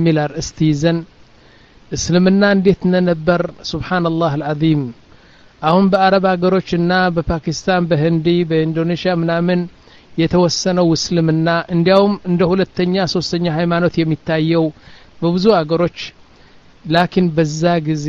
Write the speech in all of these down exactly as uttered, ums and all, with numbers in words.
የሚል አርእስት ይዘን እስልምና እንዴት ነበር ሱብሃንአላህ አልዓዚም አሁን በአረብ ሀገሮችና በፓኪስታን በህንዲ በኢንዶኔሽያ ምናምን የተወሰነው እስልምና እንዲያውም እንደ ሁለተኛ ሶስተኛ ሃይማኖት የሚታየው በብዙ ሀገሮች ላኪን በዛ ጊዜ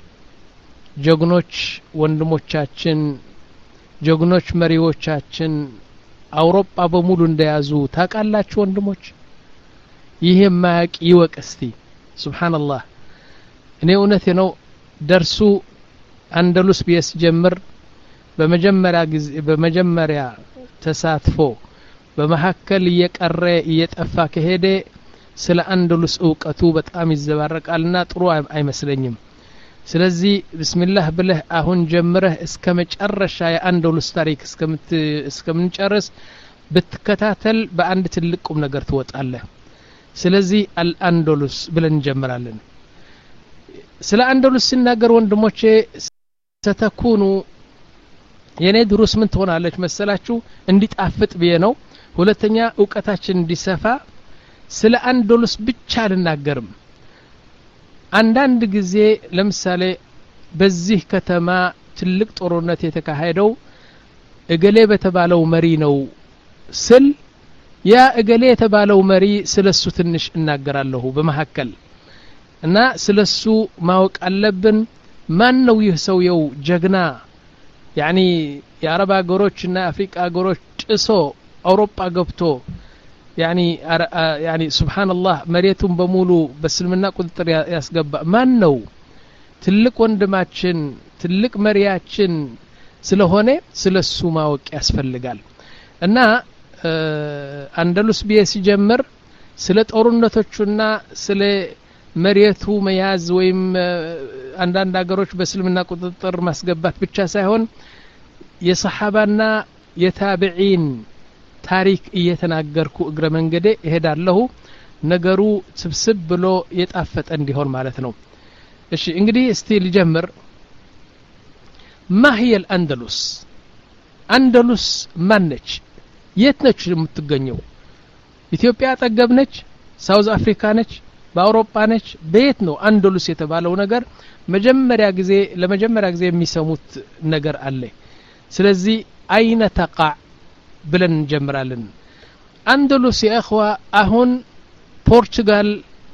ጀግኖች ወንድሞቻችን ጀግኖች መሪዎቻችን አውሮፓ በሙሉ እንደያዙ ታቃላችሁ ወንድሞች ይሄ ማያቅ ይወቅ እስቲ ሱብሃንአላህ እኔ እውነቴ ነው ደርሱ አንደሉስ ቢስ ጀምር በመጀመሪያ ጊዜ በመጀመሪያ ተሳትፎ በመሐከል እየቀረ እየጠፋ ከሄደ ስለ አንደሉስ ዕውቀቱ በጣም ይዘባረቃልና ጥሩ አይመስለኝም ስለዚህ ቢስሚላህ ብለህ አሁን ጀምረህ እስከ መጨረሻ የአንደሉስ ታሪክ እስከምት እስከምንጨርስ ብትከታተል በአንድ ትልቅ ቁም ነገር ትወጣለህ ስለዚህ አልአንደሉስ ብለን እንጀምራለን ስለ አንደሉስ ሲናገር ወንድሞቼ ስተኩኑ የኔ ድሩስ ምን ትሆናለች መሰላችሁ እንዲጣፍጥ ብዬ ነው ሁለተኛ ዕውቀታችን እንዲሰፋ ስለ አንደሉስ ብቻ ልናገርም አንዳንድ ጊዜ ለምሳሌ በዚህ ከተማ ትልቅ ጦርነት የተካሄደው እገሌ በተባለው መሪ ነው ስል ያ እገሌ የተባለው መሪ ስለሱ ትንሽ እናገራለሁ በመሐከል እና ስለሱ ማወቅ አለብን ማን ነው ይህ ሰውየው ጀግና ያኒ የአረብ ሀገሮችና አፍሪካ ሀገሮች ጥሶ አውሮፓ ገብቶ ያኒ ያኒ ሱብሃንአላህ መሬቱን በሙሉ በእስልምና ቁጥጥር ያስገባ ማን ነው ትልቅ ወንድማችን ትልቅ መሪያችን ስለሆነ ስለሱ ማወቅ ያስፈልጋል እና አንደሉስ ቢየ ሲጀምር ስለ ጦርነቶቹና ስለ መሬቱ መያዝ ወይም አንዳንድ ሀገሮች በእስልምና ቁጥጥር ማስገባት ብቻ ሳይሆን የሰሃባና የታቢዒን ታሪክ እየተናገርኩ እግረ መንገዴ እሄዳለሁ ነገሩ ስብስብ ብሎ የጣፈጠ እንዲሆን ማለት ነው እሺ እንግዲህ እስቲ ልጀምር ما هي الأندلس أندلس ማነች የት ነች የምትገኘው ኢትዮጵያ አጠገብ ነች ሳውዝ አፍሪካ ነች በአውሮፓ ነች በየት ነው አንደሉስ የተባለው ነገር መጀመሪያ ጊዜ ለመጀመሪያ ጊዜ የሚሰሙት ነገር አለ ስለዚህ አይነ ተقع ብለን እንጀምራለን አንደሉስ የእخዋ አሁን ፖርቹጋል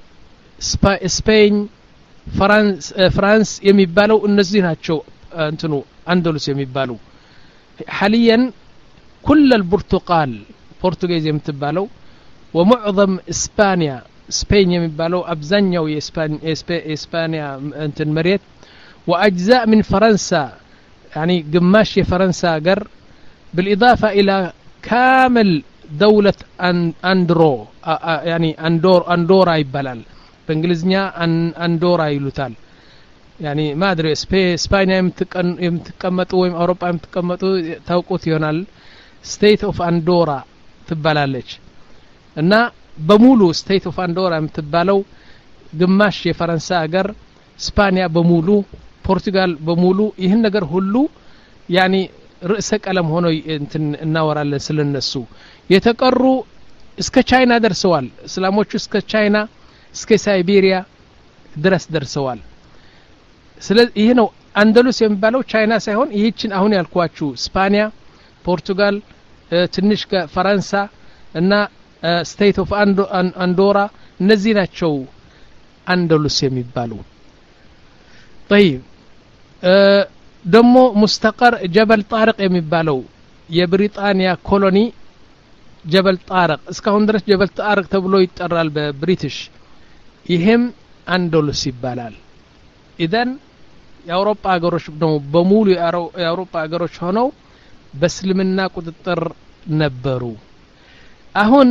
ስፔን ፍራንስ ፍራንስ የሚባለው እነዚህ ናቸው እንትኑ አንደሉስ የሚባሉ حاليا كل البرتقال ፖርቱጊዝ የምትባለው ومعظم اسبانيا ስፔን የሚባለው አብዛኛው የስፔንያ እንትን መሬት واجزاء من فرنسا يعني ግማሽ የፈረንሳ ሀገር بالاضافه الى كامل دولة اندرو يعني اندور اندورا ይባላል በእንግሊዝኛ አንዶራ ይሉታል يعني ما ادري اسبانيا የምትቀመጡ ወይም አውሮፓ የምትቀመጡ ታውቁት ይሆናል ስቴት ኦፍ አንዶራ ትባላለች እና በሙሉ ስቴት ኦፍ አንዶራ የምትባለው ግማሽ የፈረንሳ ሀገር ስፓኒያ በሙሉ ፖርቱጋል በሙሉ ይህን ነገር ሁሉ ያኒ ርዕሰ ቀለም ሆኖ እንትን እናወራለን ስለነሱ የተቀሩ እስከ ቻይና ደርሰዋል እስላሞቹ እስከ ቻይና እስከ ሳይቤሪያ ድረስ ደርሰዋል ስለዚህ ይሄ ነው አንደሉስ የሚባለው ቻይና ሳይሆን ይህችን አሁን ያልኳችሁ ስፓኒያ ፖርቱጋል ትንሽ ከፈረንሳ እና ስቴት ኦፍ አንዶራ እነዚህ ናቸው አንደሉስ የሚባሉ طيب ደሞ ሙስተቀር ጀበል ጣርቅ የሚባለው የብሪጣንያ ኮሎኒ ጀበል ጣርቅ እስካሁን ድረስ ጀበል ጣርቅ ተብሎ ይጠራል በብሪቲሽ ይሄም አንደሉስ ይባላል ኢደን የአውሮፓ ሀገሮች ነው በሙሉ የአውሮፓ ሀገሮች ሆነው በእስልምና ቁጥጥር ነበሩ አሁን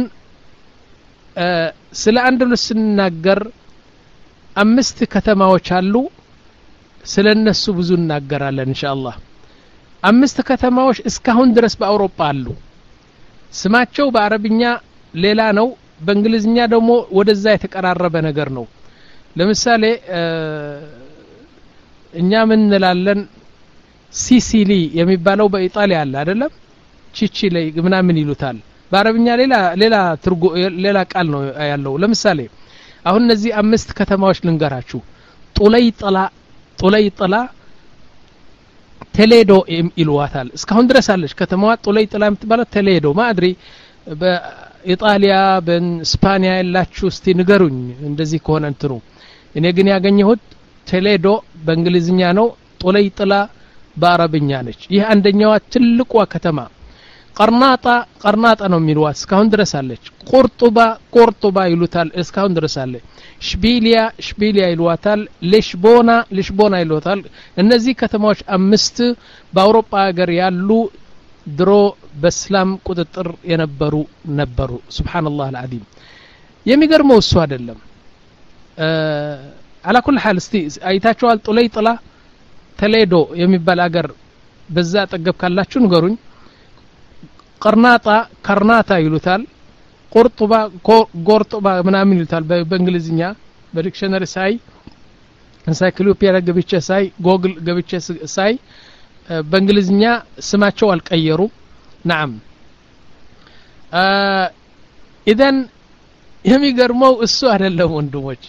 ስለ አንደሉስ ስንናገር አምስት ከተማዎች አሉ ስለነሱ ብዙ እናገራለን ኢንሻአላህ አምስት ከተማዎች እስካሁን ድረስ በአውሮፓ አሉ ስማቸው በአረብኛ ሌላ ነው በእንግሊዝኛ ደግሞ ወደዛ የተቀራረበ ነገር ነው ለምሳሌ እኛ ምን እንላለን ሲሲሊ የሚባለው በኢጣሊያ አለ አይደለም ቺቺሊ ምናምን ይሉታል በአረብኛ ሌላ ሌላ ትርጉ ሌላ ቃል ነው ያለው ለምሳሌ አሁን እነዚህ አምስት ከተማዎች ልንገራችሁ ጡለይጥላ ጡለይጥላ ቶሌዶ ይልዋታል እስካሁን ድረስ አለች ከተማዋ ጡለይጥላ የምትባለው ቶሌዶ ማድሪ በኢጣሊያ በስፓኒያ ያላችሁ እስቲ ንገሩኝ እንደዚህ ከሆነ እንትሩ እኔ ግን ያገኘሁት ቶሌዶ በእንግሊዝኛ ነው ጡለይጥላ በአረብኛ ነች ይህ አንደኛዋ ትልቋ ከተማ ቀርናጣ ቀርናጣ ነው የሚልዋት እስካሁን ድረስ አለች ቁርጡባ ቁርጡባ ይሉታል እስካሁን ድረስ አለ ሽቢሊያ ሽቢሊያ ይልዋታል ሊሽቦና ሊሽቦና ይልዋታል እነዚህ ከተማዎች አምስት በአውሮፓ ሀገር ያሉ ድሮ በእስላም ቁጥጥር የነበሩ ነበሩ ሱብሃንአላህ አልዓዚም የሚገርመው እሱ አይደለም على كل حال እስቲ አይታችኋል ጡለይጥላ ቶሌዶ የሚባል ሀገር በዛ አጠገብ ካላችሁ ንገሩኝ ቀርናጣ ቀርናታ ይሉታል ቁርጡባ ጎርጡባ ምናምን ይሉታል በእንግሊዝኛ በዲክሽነሪ ሳይ ኢንሳይክሎፒዲያ ገብቼ ሳይ ጎግል ገብቼ ሳይ በእንግሊዝኛ ስማቸው አልቀየሩ نعم اذا የሚገርመው እሱ አይደለም ወንድሞች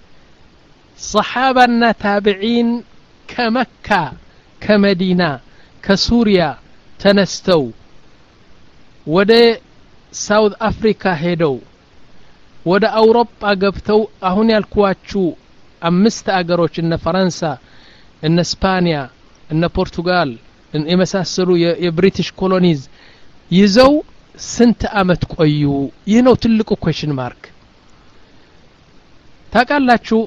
صحابنا تابعين كمكة كمدينة كسوريا تنستو ወደ ሳውዝ አፍሪካ ሄደው ወደ አውሮፓ ገብተው አሁን ያልኳችሁ አምስት አገሮች እነ ፈረንሳ እነ ስፓኒያ እነ ፖርቱጋል የመሳሰሉ የብሪቲሽ ኮሎኒዝ ይዘው ስንት አመት ቆዩ ይህ ነው ትልቁ ኩዌስችን ማርክ ታቃላችሁ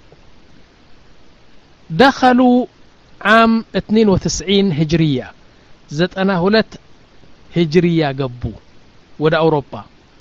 دخلوا عام اثنين وتسعين هجرية زتنا هولت هجرية قبو ودا أوروبا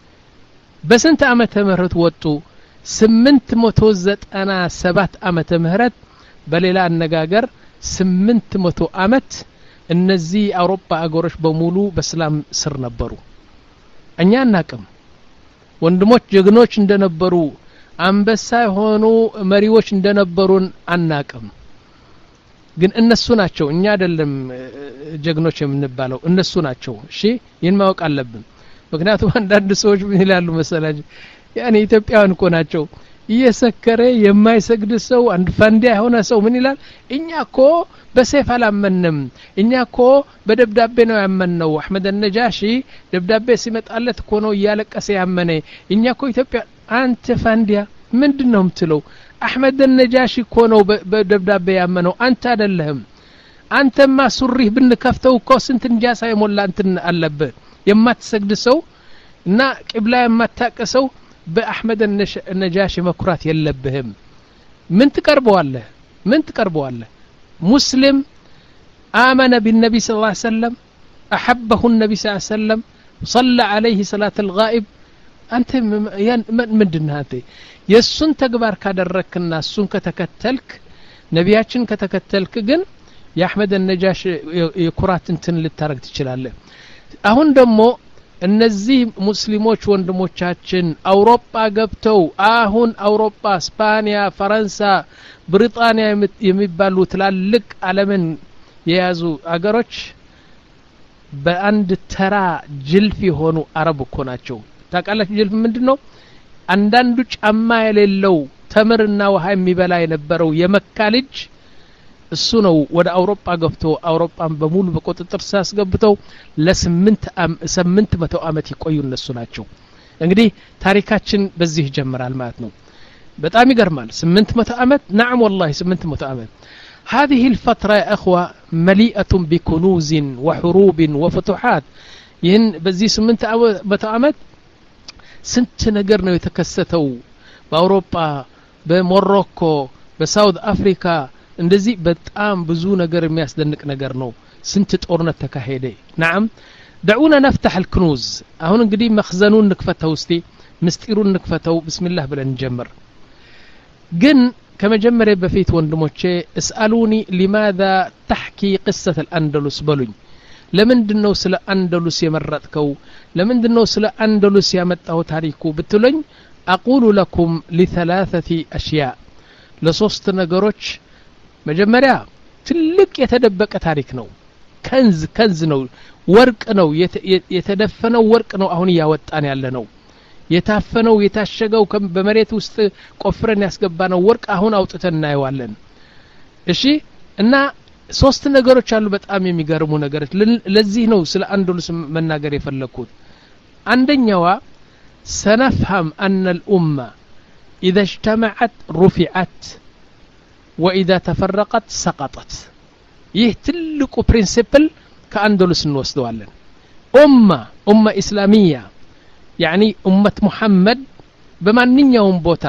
بس انت أمت مهرت وطو سمنت متوزت أنا سبات أمت مهرت بليلا النقاقر سمنت متو أمت النزي أوروبا أقورش بمولو بسلام سر نبرو أنيان ناكم وندموش جغنوش اندنبرو አንበሳ ሆኖ መሪዎች እንደነበሩን አናቀም ግን እነሱ ናቸው እኛ አይደለም ጀግኖች የምንባለው እነሱ ናቸው እሺ ይሄን ማወቅ አለብን ምክንያቱም አንዳንድ ሰዎች ምን ይላሉ መሰላጅ ያኔ ኢትዮጵያውያን እኮ ናቸው እየሰከረ የማይሰግድ ሰው አንድ ፈንዲያ ሆነ ሰው ምን ይላል እኛኮ በሰይፍ አላመንም እኛኮ በደብዳቤ ነው ያመነው አህመድ النجاشي ደብዳቤ ሲመጣለት እኮ ነው ያለቀሰ ያመነ እኛኮ ኢትዮጵያ አንተ ፈንዲያ ምንድነው ምትለው አህመድ النجاشي እኮ ነው በደብዳቤ ያመነው አንተ አይደለህም አንተማ ሱሪህ ብንከፍተው እኮ ስንት እንጃሳ ይሞላ እንትን አለበት የማትሰግድ ሰው እና ቂብላ የማታቀሰው በአህመድ النجاشي መኩራት የለብህም ምን ትቀርበዋለህ ምን ትቀርበዋለህ مسلم آمن بالنبي صلى الله عليه وسلم أحبه النبي صلى الله عليه وسلم صلى عليه صلاة الغائب أنت من دنهاتي يسون تقبار كادرك الناس سون كتكتلك نبياتشن كتكتلك جن يا أحمد النجاشي يكرات انتن للترك تشلال أهون دمو እነዚህ ሙስሊሞች ወንድሞቻችን አውሮፓ ገብተው አሁን አውሮፓ ስፓኒያ ፈረንሳ ብሪጣንያ የሚባሉ ትላልቅ ዓለምን የያዙ አገሮች በአንድ ተራ ጅልፍ የሆኑ አረብ እኮ ናቸው ታውቃላችሁ ጅልፍ ምንድነው አንዳንዱ ጫማ የሌለው ተምርና ውሃ የሚበላ የነበረው የመካ ልጅ እሱ ነው ወደ አውሮፓ ገብቶ አውሮፓን በሙሉ በቁጥጥር ሳስገብተው ለስምንት ስምንት መቶ አመት ይቆዩ እነሱ ናቸው እንግዲህ ታሪካችን በዚህ ይጀምራል ማለት ነው በጣም ይገርማል ስምንት መቶ አመት نعم والله ስምንት መቶ አመት هذه الفترة يا اخوة مليئة بكنوز وحروب وفتوحات ይህን በዚህ ስምንት መቶ አመት ስንት ነገር ነው የተከሰተው በአውሮፓ በሞሮኮ በሳውዝ አፍሪካ እንደዚህ በጣም ብዙ ነገር የሚያስደንቅ ነገር ነው ስንት ጦርነት ተካሄደ نعم دعونا نفتح الكنوز አሁን እንግዲህ መخزኑን ንክፈተው እስቲ ምስጢሩን ንክፈተው بسم الله ብለን እንጀምር ግን ከመጀመሪያ በፊት ወንድሞቼ اسالوني لماذا تحكي قصة الأندلس بلون ለምንድነው ስለ አንደሉስ የመረጥከው ለምንድነው ስለ አንደሉስ ያመጣው ታሪኩ ብትሉኝ اقول لكم لثلاثه اشياء ለሶስት ነገሮች መጀመሪያ ትልቅ የተደበቀ ታሪክ ነው ከንዝ ከንዝ ነው ወርቅ ነው የተደፈነው ወርቅ ነው አሁን ያወጣን ያለ ነው የታፈነው የታሸገው በመሬት ውስጥ ቆፍረን ያስገባነው ወርቅ አሁን አውጥተን እናየዋለን እሺ እና ሶስት ነገሮች አሉ በጣም የሚገርሙ ነገሮች ለዚህ ነው ስለ አንዱልስ መናገር የፈለኩት አንደኛዋ سنفهم أن الأمة إذا اجتمعت رفعت وإذا تفرقت سقطت ይህ ትልቁ ፕሪንሲፕል ከአንዱልስ እንወስደዋለን أمة أمة إسلامية يعني أمة محمد በማንኛውም ቦታ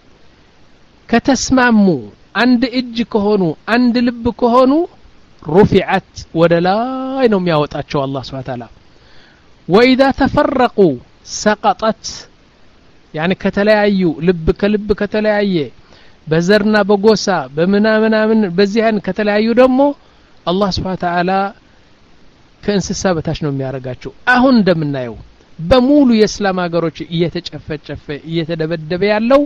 ከተስማሙ አንድ እጅ ከሆኑ አንድ ልብ ከሆኑ رفعت ወደ ላይ ነው የሚያወጣቸው አላህ Subhanahu Wa Ta'ala وإذا تفرقوا سقطت يعني ከተለያዩ ልብ ከልብ ከተለያየ በዘርና በጎሳ በመናመናምን በዚህን ከተለያዩ ደግሞ አላህ Subhanahu Wa Ta'ala ከእንስሳ በታች ነው የሚያረጋቸው አሁን እንደምናየው በሙሉ የእስላም ሀገሮች እየተጨፈጨፈ እየተደበደበ ያለው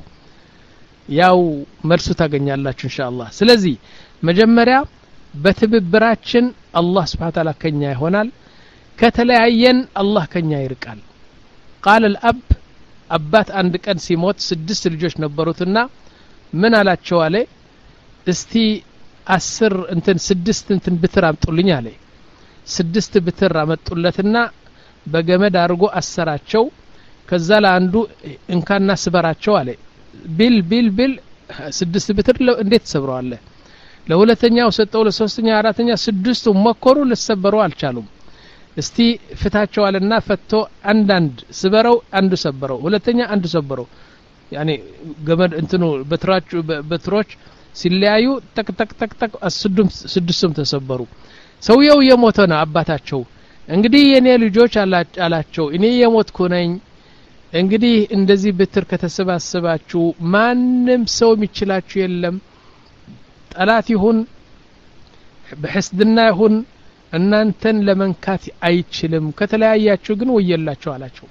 ያው መልሱ ታገኛላችሁ ኢንሻአላህ ስለዚህ መጀመሪያ በትብብራችን አላህ Subhanahu Wa Ta'ala ከኛ ይሆናል ከተለያየን አላህ ከኛ ይርቃል قال الاب አባት አንድ ቀን ሲሞት ስድስት ልጆች ነበሩትና ምን አላቸው አለ እስቲ አስር እንትን ስድስት እንትን ብትር አምጡልኝ አለ ስድስት ብትር አመጡለትና በገመድ አድርጎ አሰራቸው ከዛ ለአንዱ እንካና ስበራቸው አለ ቢል ቢል ቢል ስድስት ብትር እንዴት ሰብረዋለ ለሁለተኛው ሰጠው ለሶስተኛ አራተኛ ስድስቱ መከሩ ለሰበሩ አልቻሉም እስቲ ፍታቸው አለና ፈቶ አንዳንድ ስበረው አንዱ ሰበረው ሁለተኛ አንዱ ሰበረው ያኒ ገመድ እንትኑ በትራቹ በትሮች ሲለያዩ ተክ ተክ ተክ ተክ አስዱም ስድስቱም ተሰበሩ ሰውየው የሞተ ነው አባታቸው እንግዲህ የኔ ልጆች አላቸው እኔ የሞትኩ ነኝ እንግዲህ እንደዚህ ብትር ከተሰባሰባችሁ ማንም ሰው የሚችላችሁ የለም ጠላት ይሁን በሕስድና ይሁን እናንተን ለመንካት አይችልም ከተለያያችሁ ግን ወየላችሁ አላቸው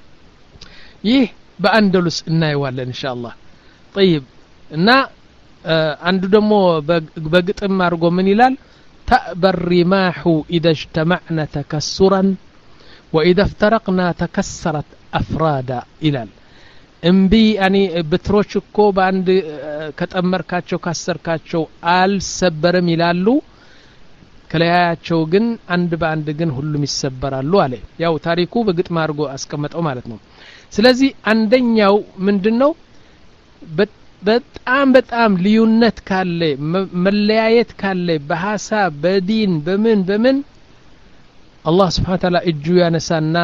ይህ በአንደሉስ እናየዋለን ኢንሻአላህ طيب እና አንዱ ደግሞ በግጥም አርጎ ምን ይላል تأبى الرماح إذا اجتمعنا تكسرا وإذا افترقنا تكسرت أفرادا إلال እምቢ ያኒ በትሮች እኮ በአንድ ከተመርካቸው ካሰርካቸው አልሰበረም ይላሉ ከለያያቸው ግን አንድ በአንድ ግን ሁሉም ይሰበራሉ አለ ያው ታሪኩ በግጥም አድርጎ አስቀመጠው ማለት ነው ስለዚህ አንደኛው ምንድነው በጣም በጣም ልዩነት ካለ መለያየት ካለ በሐሳብ በዲን በምን በምን አላህ Subhanahu Wa Ta'ala እጁ ያነሳና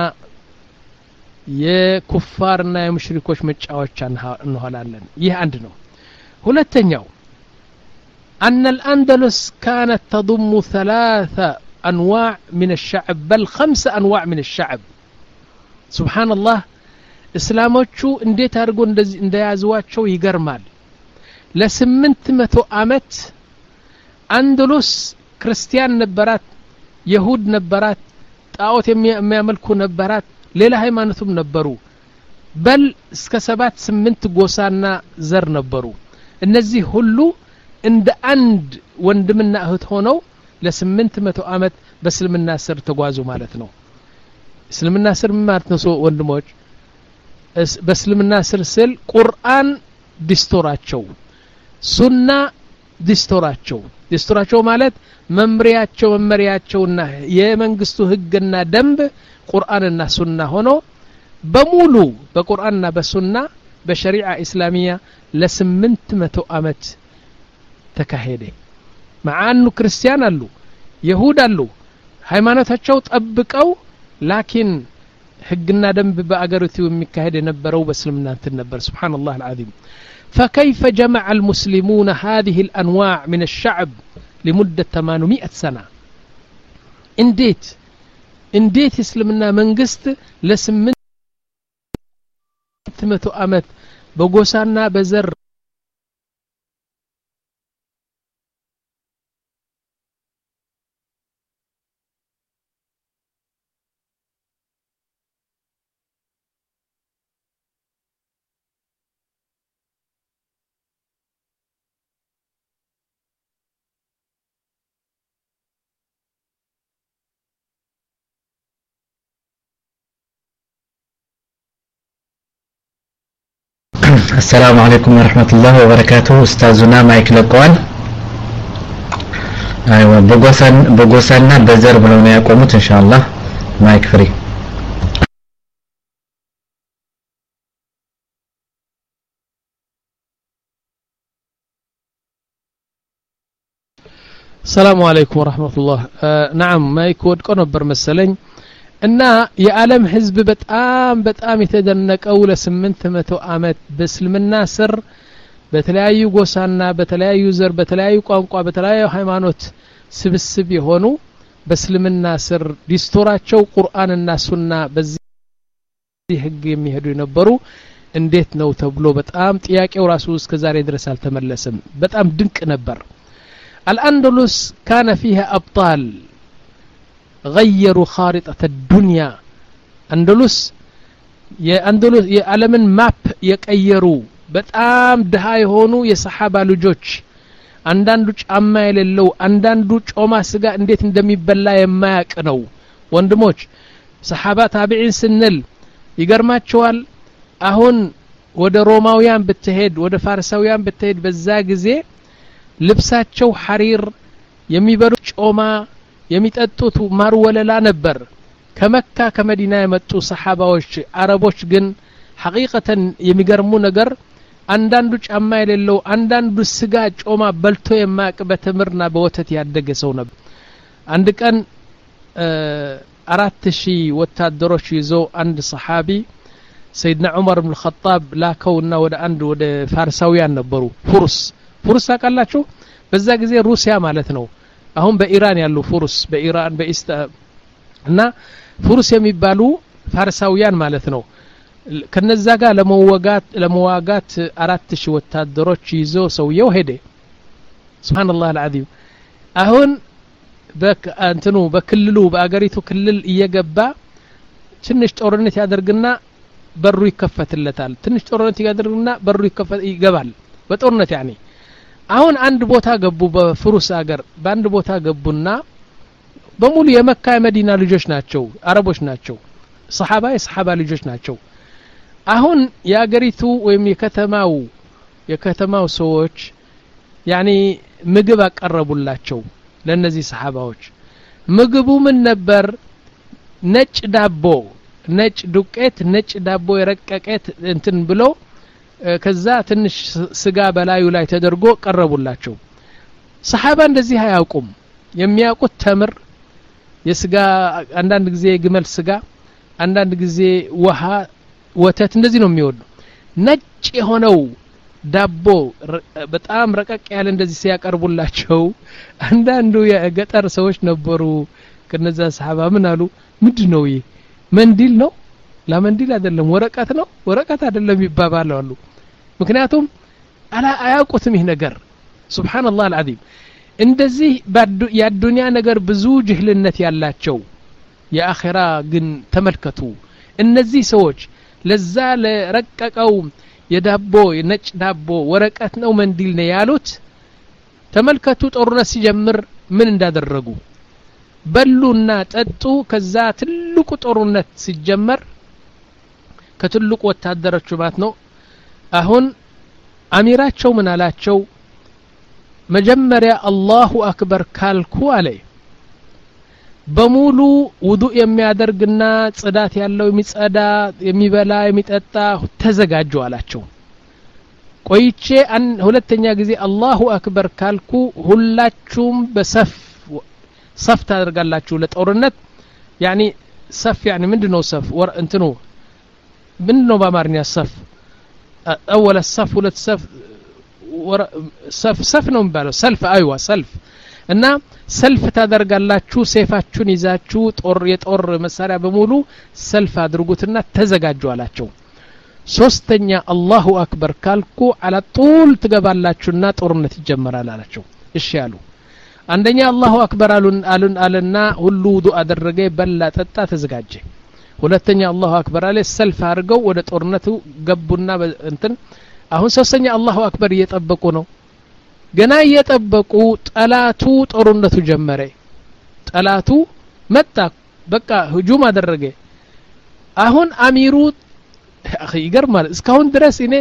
የኩፋርና የሙሽሪኮች መጫወቻ እንሆናለን ይህ አንድ ነው ሁለተኛው أن الأندلس كانت تضم ثلاثة أنواع من الشعب بل خمسة أنواع من الشعب سبحان الله እስላሞቹ እንዴት አድርጎ እንደዚህ እንደያዙዋቸው ይገርማል ለስምንት መቶ አመት አንደሉስ ክርስቲያን ነበራት ይሁድ ነበራት ጣዖት የሚያመልኩ ነበራት ሌላ ሃይማኖትም ነበሩ በል እስከ ሰባት ስምንት ጎሳና ዘር ነበሩ እነዚህ ሁሉ እንደ አንድ ወንድምና እህት ሆነው ለስምንት መቶ አመት በእስልምና ስር ተጓዙ ማለት ነው እስልምና ስር ማለት ነው ወንድሞች በእስልምና ስር ስል ቁርአን ዲስቶራቸው ሱና ዲስቶራቸው ዲስቶራቸው ማለት መምሪያቸው መመሪያቸውና የመንግስቱ ህግና ደንብ ቁርአንና ሱና ሆኖ በሙሉ በቁርአንና በሱና በሸሪዓ እስላሚያ ለስምንት መቶ አመት ተካሄደ ማአኑ ክርስቲያን አሉ ይሁድ አሉ ሃይማኖታቸው ጠብቀው ላኪን ህግና ደንብ በአገሪቱ የሚካሄድ የነበረው በእስልምና ነበር ሱብሃንአላህ العظيم فكيف جمع المسلمون هذه الانواع من الشعب لمده ثمانمائة سنه እንዴት እንዴት እስልምና መንግስት ለስምንት መቶ አመት በጎሳና በዘር السلام عليكم ورحمة الله وبركاته. أستاذنا مايك لقوان. أيوة بقوسان بقوساننا بزر بلونا يقومت إن شاء الله. مايك فري. السلام عليكم ورحمة الله. آه نعم مايك ودقو نبر مسلين እና የዓለም ህዝብ በጣም በጣም የተደነቀው ለስምንት መቶ አመት በእስልምና ስር በተለያዩ ጎሳና በተለያዩ ዘር በተለያዩ ቋንቋ በተለያዩ ሃይማኖት ስብስብ የሆኑ በእስልምና ስር ዲስቶራቸው ቁርአንና ሱና በዚህ ህግ የሚሄዱ የነበሩ እንዴት ነው ተብሎ በጣም ጥያቄው ራሱ እስከ ዛሬ ድረስ አልተመለሰም። በጣም ድንቅ ነበር። الأندلس كان فيها أبطال غيروا خارطة الدنيا. أندلس يا أندلس يا عالمن ماب يقيروا በጣም ድሃ የሆኑ የሰሃባ ልጆች አንዳንዱ ጫማ የሌለው አንዳንዱ ጮማ ስጋ እንዴት እንደሚበላ የማያቅ ነው። ወንድሞች ሰሃባ ታቢዒን ስንል ይገርማቸዋል። አሁን ወደ ሮማውያን ብትሄድ ወደ ፋርሳውያን ብትሄድ በዛ ጊዜ ልብሳቸው ሐሪር የሚበሉ ጮማ የሚጠጡት ማር ወለላ ነበር። ከመካ ከመዲና የመጡ ሰሃባዎች አረቦች ግን ሐቂቀተን የሚገርሙ ነገር አንዳንዱ ጫማ የሌለው አንዳንዱ ስጋ ጮማ በልቶ የማያቅ በተምርና በወተት ያደገ ሰው ነበር። አንድ ቀን አራት ሺህ ወታደሮች ይዞ አንድ ሰሃቢ ሰይድና ዑመር ኢብኑ ኸጣብ ላከውና ወደ አንድ ወደ ፋርሳውያን ነበሩ ፉርስ ፉርስ አቃላችሁ በዛ ጊዜ ሩሲያ ማለት ነው። አሁን በኢራን ያሉ ፉርስ በኢራን በኢስታ እና ፉርስ የሚባሉ ፋርሳውያን ማለት ነው። ከነዛ ጋር ለመዋጋት ለመዋጋት አራት ሺህ ወታደሮች ይዞ ሰውየው ሄደ። ሱብሃንአላህ አልዓዚም። አሁን በእንትኑ በክልሉ በአገሪቱ ክልል እየገባ ትንሽ ጦርነት ያደርግና በሩ ይከፈትለታል። ትንሽ ጦርነት ያደርግና በሩ ይከፈት ይገባል በጦርነት ያኒ አሁን አንድ ቦታ ገቡ በፍሩስ አገር በአንድ ቦታ ገቡና በሙሉ የመካ የመዲና ልጆች ናቸው አረቦች ናቸው ሰሃባ የሰሃባ ልጆች ናቸው። አሁን ያገሪቱ ወይም የከተማው የከተማው ሰዎች ያኒ ምግብ አቀረቡላቸው ለነዚህ ሰሃባዎች። ምግቡ ምን ነበር? ነጭ ዳቦ ነጭ ዱቄት ነጭ ዳቦ የረቀቀት እንትን ብሎ ከዛ ትንሽ ስጋ በላዩ ላይ ተደርጎ ቀረቡላቸው። ሰሃባ እንደዚህ አያውቁም። የሚያውቁት ተምር የስጋ አንዳንድ ጊዜ ግመል ስጋ አንዳንድ ጊዜ ውሃ ወተት እንደዚህ ነው የሚወዱ። ነጭ የሆነው ዳቦ በጣም ረቀቅ ያለ እንደዚህ ሲያቀርቡላቸው አንዳንዱ የገጠር ሰዎች ነበሩ ከነዛ ሰሃባ ምን አሉ? ምንድነው ይሄ? መንዲል ነው? ለመንዲል አይደለም ወረቀት ነው ወረቀት አይደለም ይባባሉ አሉ። ምክንያቱም አላ አያውቁትም ይሄ ነገር። ሱብሃንአላህ አልዓዚም። እንደዚህ የዱንያ ነገር ብዙ ጅህልነት ያላቸው የአኺራ ግን ተመልከቱ እነዚህ ሰዎች ለዛ ለረቀቀው የዳቦ የነጭ ዳቦ ወረቀት ነው መንዲል ነው ያሉት። ተመልከቱ ጦርነት ሲጀምር ምን እንዳደረጉ በሉና ጠጡ። ከዛ ትልቁ ጦርነት ሲጀመር ከትልቁ ወታደሮች ማለት ነው አሁን አሚራቸው ምን አላቸው? መጀመሪያ አላሁ አክበር ካልኩ አለ በሙሉ ውዱእ የሚያደርግና ጽዳት ያለው የሚጸዳ የሚበላ የሚጠጣ ተዘጋጁ አላቸው። ቆይቼ ሁለተኛ ጊዜ አላሁ አክበር ካልኩ ሁላችሁም በሰፍ ሰፍ ታደርጋላችሁ ለጦርነት። ያኒ ሰፍ ያኒ ምንድነው ሰፍ ወር እንትኑ ምንድነው በአማርኛ ሰፍ? اول الصف ሁለት ሰፍ ሰፍ ሰፍ ነው የሚባለው ሰልፍ አይዋ ሰልፍ እና ሰልፍ ታደርጋላችሁ ሰይፋችሁን ይዛችሁ ጦር የጦር መሳሪያ በሙሉ ሰልፍ አድርጉትና ተዘጋጁ አላቸው። ሶስተኛ አላሁ አክበር ካልኩ على طول ትገባላችሁና ጦርነት ይጀመራል አላቸው። እሺ ያሉ አንደኛ አላሁ አክበር አሉን አሉን አለና ሁሉ ዱአ አደረገ በላ ጠጣ ተዘጋጀ። ሁለተኛ አላሁ አክበር አለ ሰልፍ አድርገው ወደ ጦርነቱ ገቡና እንትን አሁን ሶስተኛ አላሁ አክበር እየጠበቁ ነው። ገና እየጠበቁ ጠላቱ ጦርነቱ ጀመረ። ጠላቱ መጣ በቃ ህጁም አደረገ። አሁን አሚሩ ይገርማል። እስካሁን ድረስ እኔ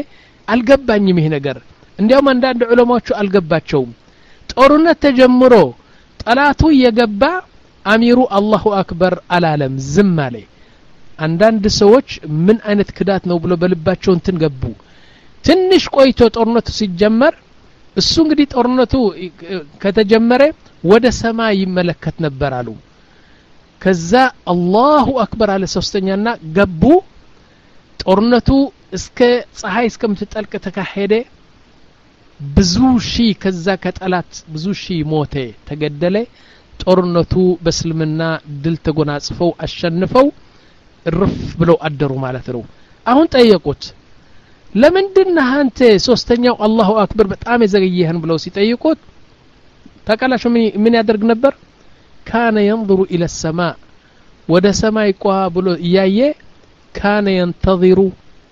አልገባኝም ይሄ ነገር እንዲያውም አንዳንድ ዑለማዎቹ አልገባቸውም ጦርነት ተጀምሮ ጠላቱ የገባ አሚሩ አላሁ አክበር አላለም ዝም አለ አንዳንድ ሰዎች ምን አይነት ክዳት ነው ብሎ በልባቸው እንትን ገቡ ትንሽ ቆይቶ ጦርነቱ ሲጀመር እሱ እንግዲህ ጦርነቱ ከተጀመረ ወደ ሰማይ ይመለከት ነበር አሉ ከዛ አላሁ አክበር አለ ሶስተኛና ገቡ ጦርነቱ እስከ ፀሐይ እስከምትጠልቅ ተካሄደ ብዙ ሺ ከዛ ከጠላት ብዙ ሺ ሞተ ተገደለ ጦርነቱ በእስልምና ድል ተጎናጽፈው አሸንፈው እርፍ ብለው አደሩ ማለት ነው አሁን ጠየቁት ለምንድነው አንተ ሶስተኛው አላሁ አክበር በጣም የዘገየህን ብለው ሲጠይቁት ተቃላሹ ምን ያደርግ ነበር ካነ ينظر الى السماء ወደ ሰማይ ቋ ብሎ ያየ ካነ ينتظر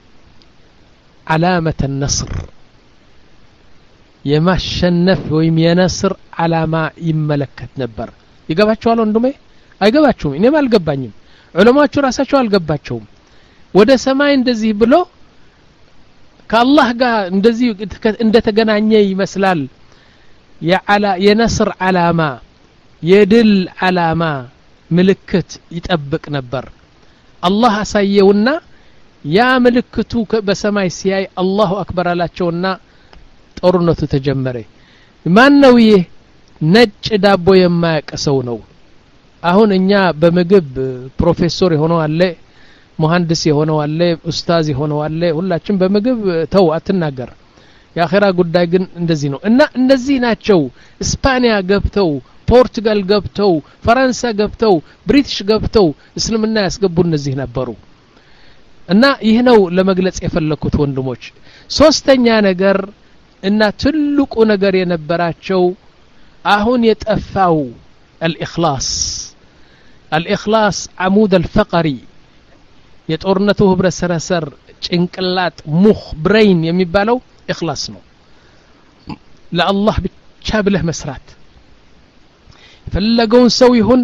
علامه النصر የማሸነፍ ወይም የነስር ዓላማ ይመለከት ነበር ይገባቸዋል ወንድሜ አይገባቸውም እኔም አልገባኝም ዑለማዎቹ ራሳቸው አልገባቸውም ወደ ሰማይ እንደዚህ ብሎ ከአላህ ጋር እንደዚህ እንደተገናኘ ይመስላል የዓላ የነስር ዓላማ የድል ዓላማ ምልክት ይጠብቅ ነበር አላህ አሳየውና ያ ምልክቱ በሰማይ ሲያይ አላሁ አክበር አላቸውና ጦርነቱ ተጀመረ ማን ነው ይሄ ነጭ ዳቦ የማያቀሰው ነው አሁን እኛ በመግብ ፕሮፌሰር የሆነው አለ መሐንዲስ የሆነው አለ ኡስታዝ የሆነው አለ ሁላችን በመግብ ተው አትናገር የአኺራ ጉዳይ ግን እንደዚህ ነው እና እንደዚህ ናቸው ስፓኒያ ገብተው ፖርቱጋል ገብተው ፈረንሳ ገብተው ብሪቲሽ ገብተው እስልምና ያስገቡ እነዚህ ነበሩ እና ይህ ነው ለመግለጽ የፈለኩት ወንድሞች ሶስተኛ ነገር እና ትልቁ ነገር የነበራቸው አሁን የጠፋው الإخلاص الإخلاص عمود الفقري የጦርነቱ ህብረ ሰረሰር ጭንቅላት ሙኽ ብሬን የሚባለው ኢኽላስ ነው ለአላህ ብቻ ብለህ መስራት ፈለገውን ሰው ይሁን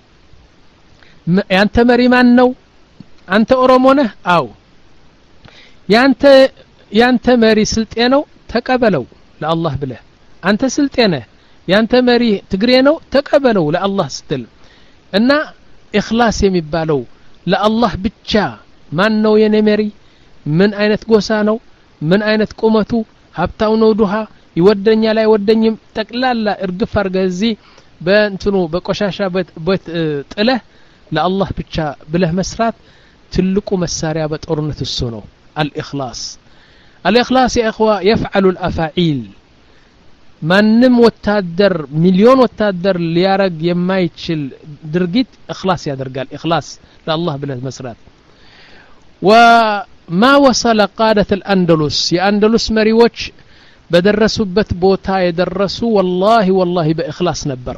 ያንተ መሪ ማን ነው አንተ ኦሮሞ ነህ አው ያንተ ያንተ መሪ ስልጤ ነው ተቀበለው ለአላህ ብለህ አንተ ስልጤ ነህ ያንተ መሪ ትግሬ ነው ተቀበለው ለአላህ ስትል እና ኢኽላስ የሚባለው ለአላህ ብቻ ማን ነው የኔ መሪ ምን አይነት ጎሳ ነው ምን አይነት ቁመቱ ሀብታው ነው ዱሃ ይወደኛል አይወደኝም ጠቅላላ እርግፍ አርገዚ በእንትኑ በቆሻሻ በት ጥለህ ለአላህ ብቻ ብለህ መስራት ትልቁ መሳሪያ በጦርነት እሱ ነው الإخلاص الإخلاص يا إخوة يفعل الأفاعيل ማንም ወታደር ሚሊዮን ወታደር ሊያረግ የማይችል ድርጊት إخلاص ያደርጋል إخلاص ለአላህ ብለህ መስራት وما وصل قادة الأندلس የአንደሉስ መሪዎች በደረሱበት ቦታ የደረሱ والله والله በإخلاص ነበር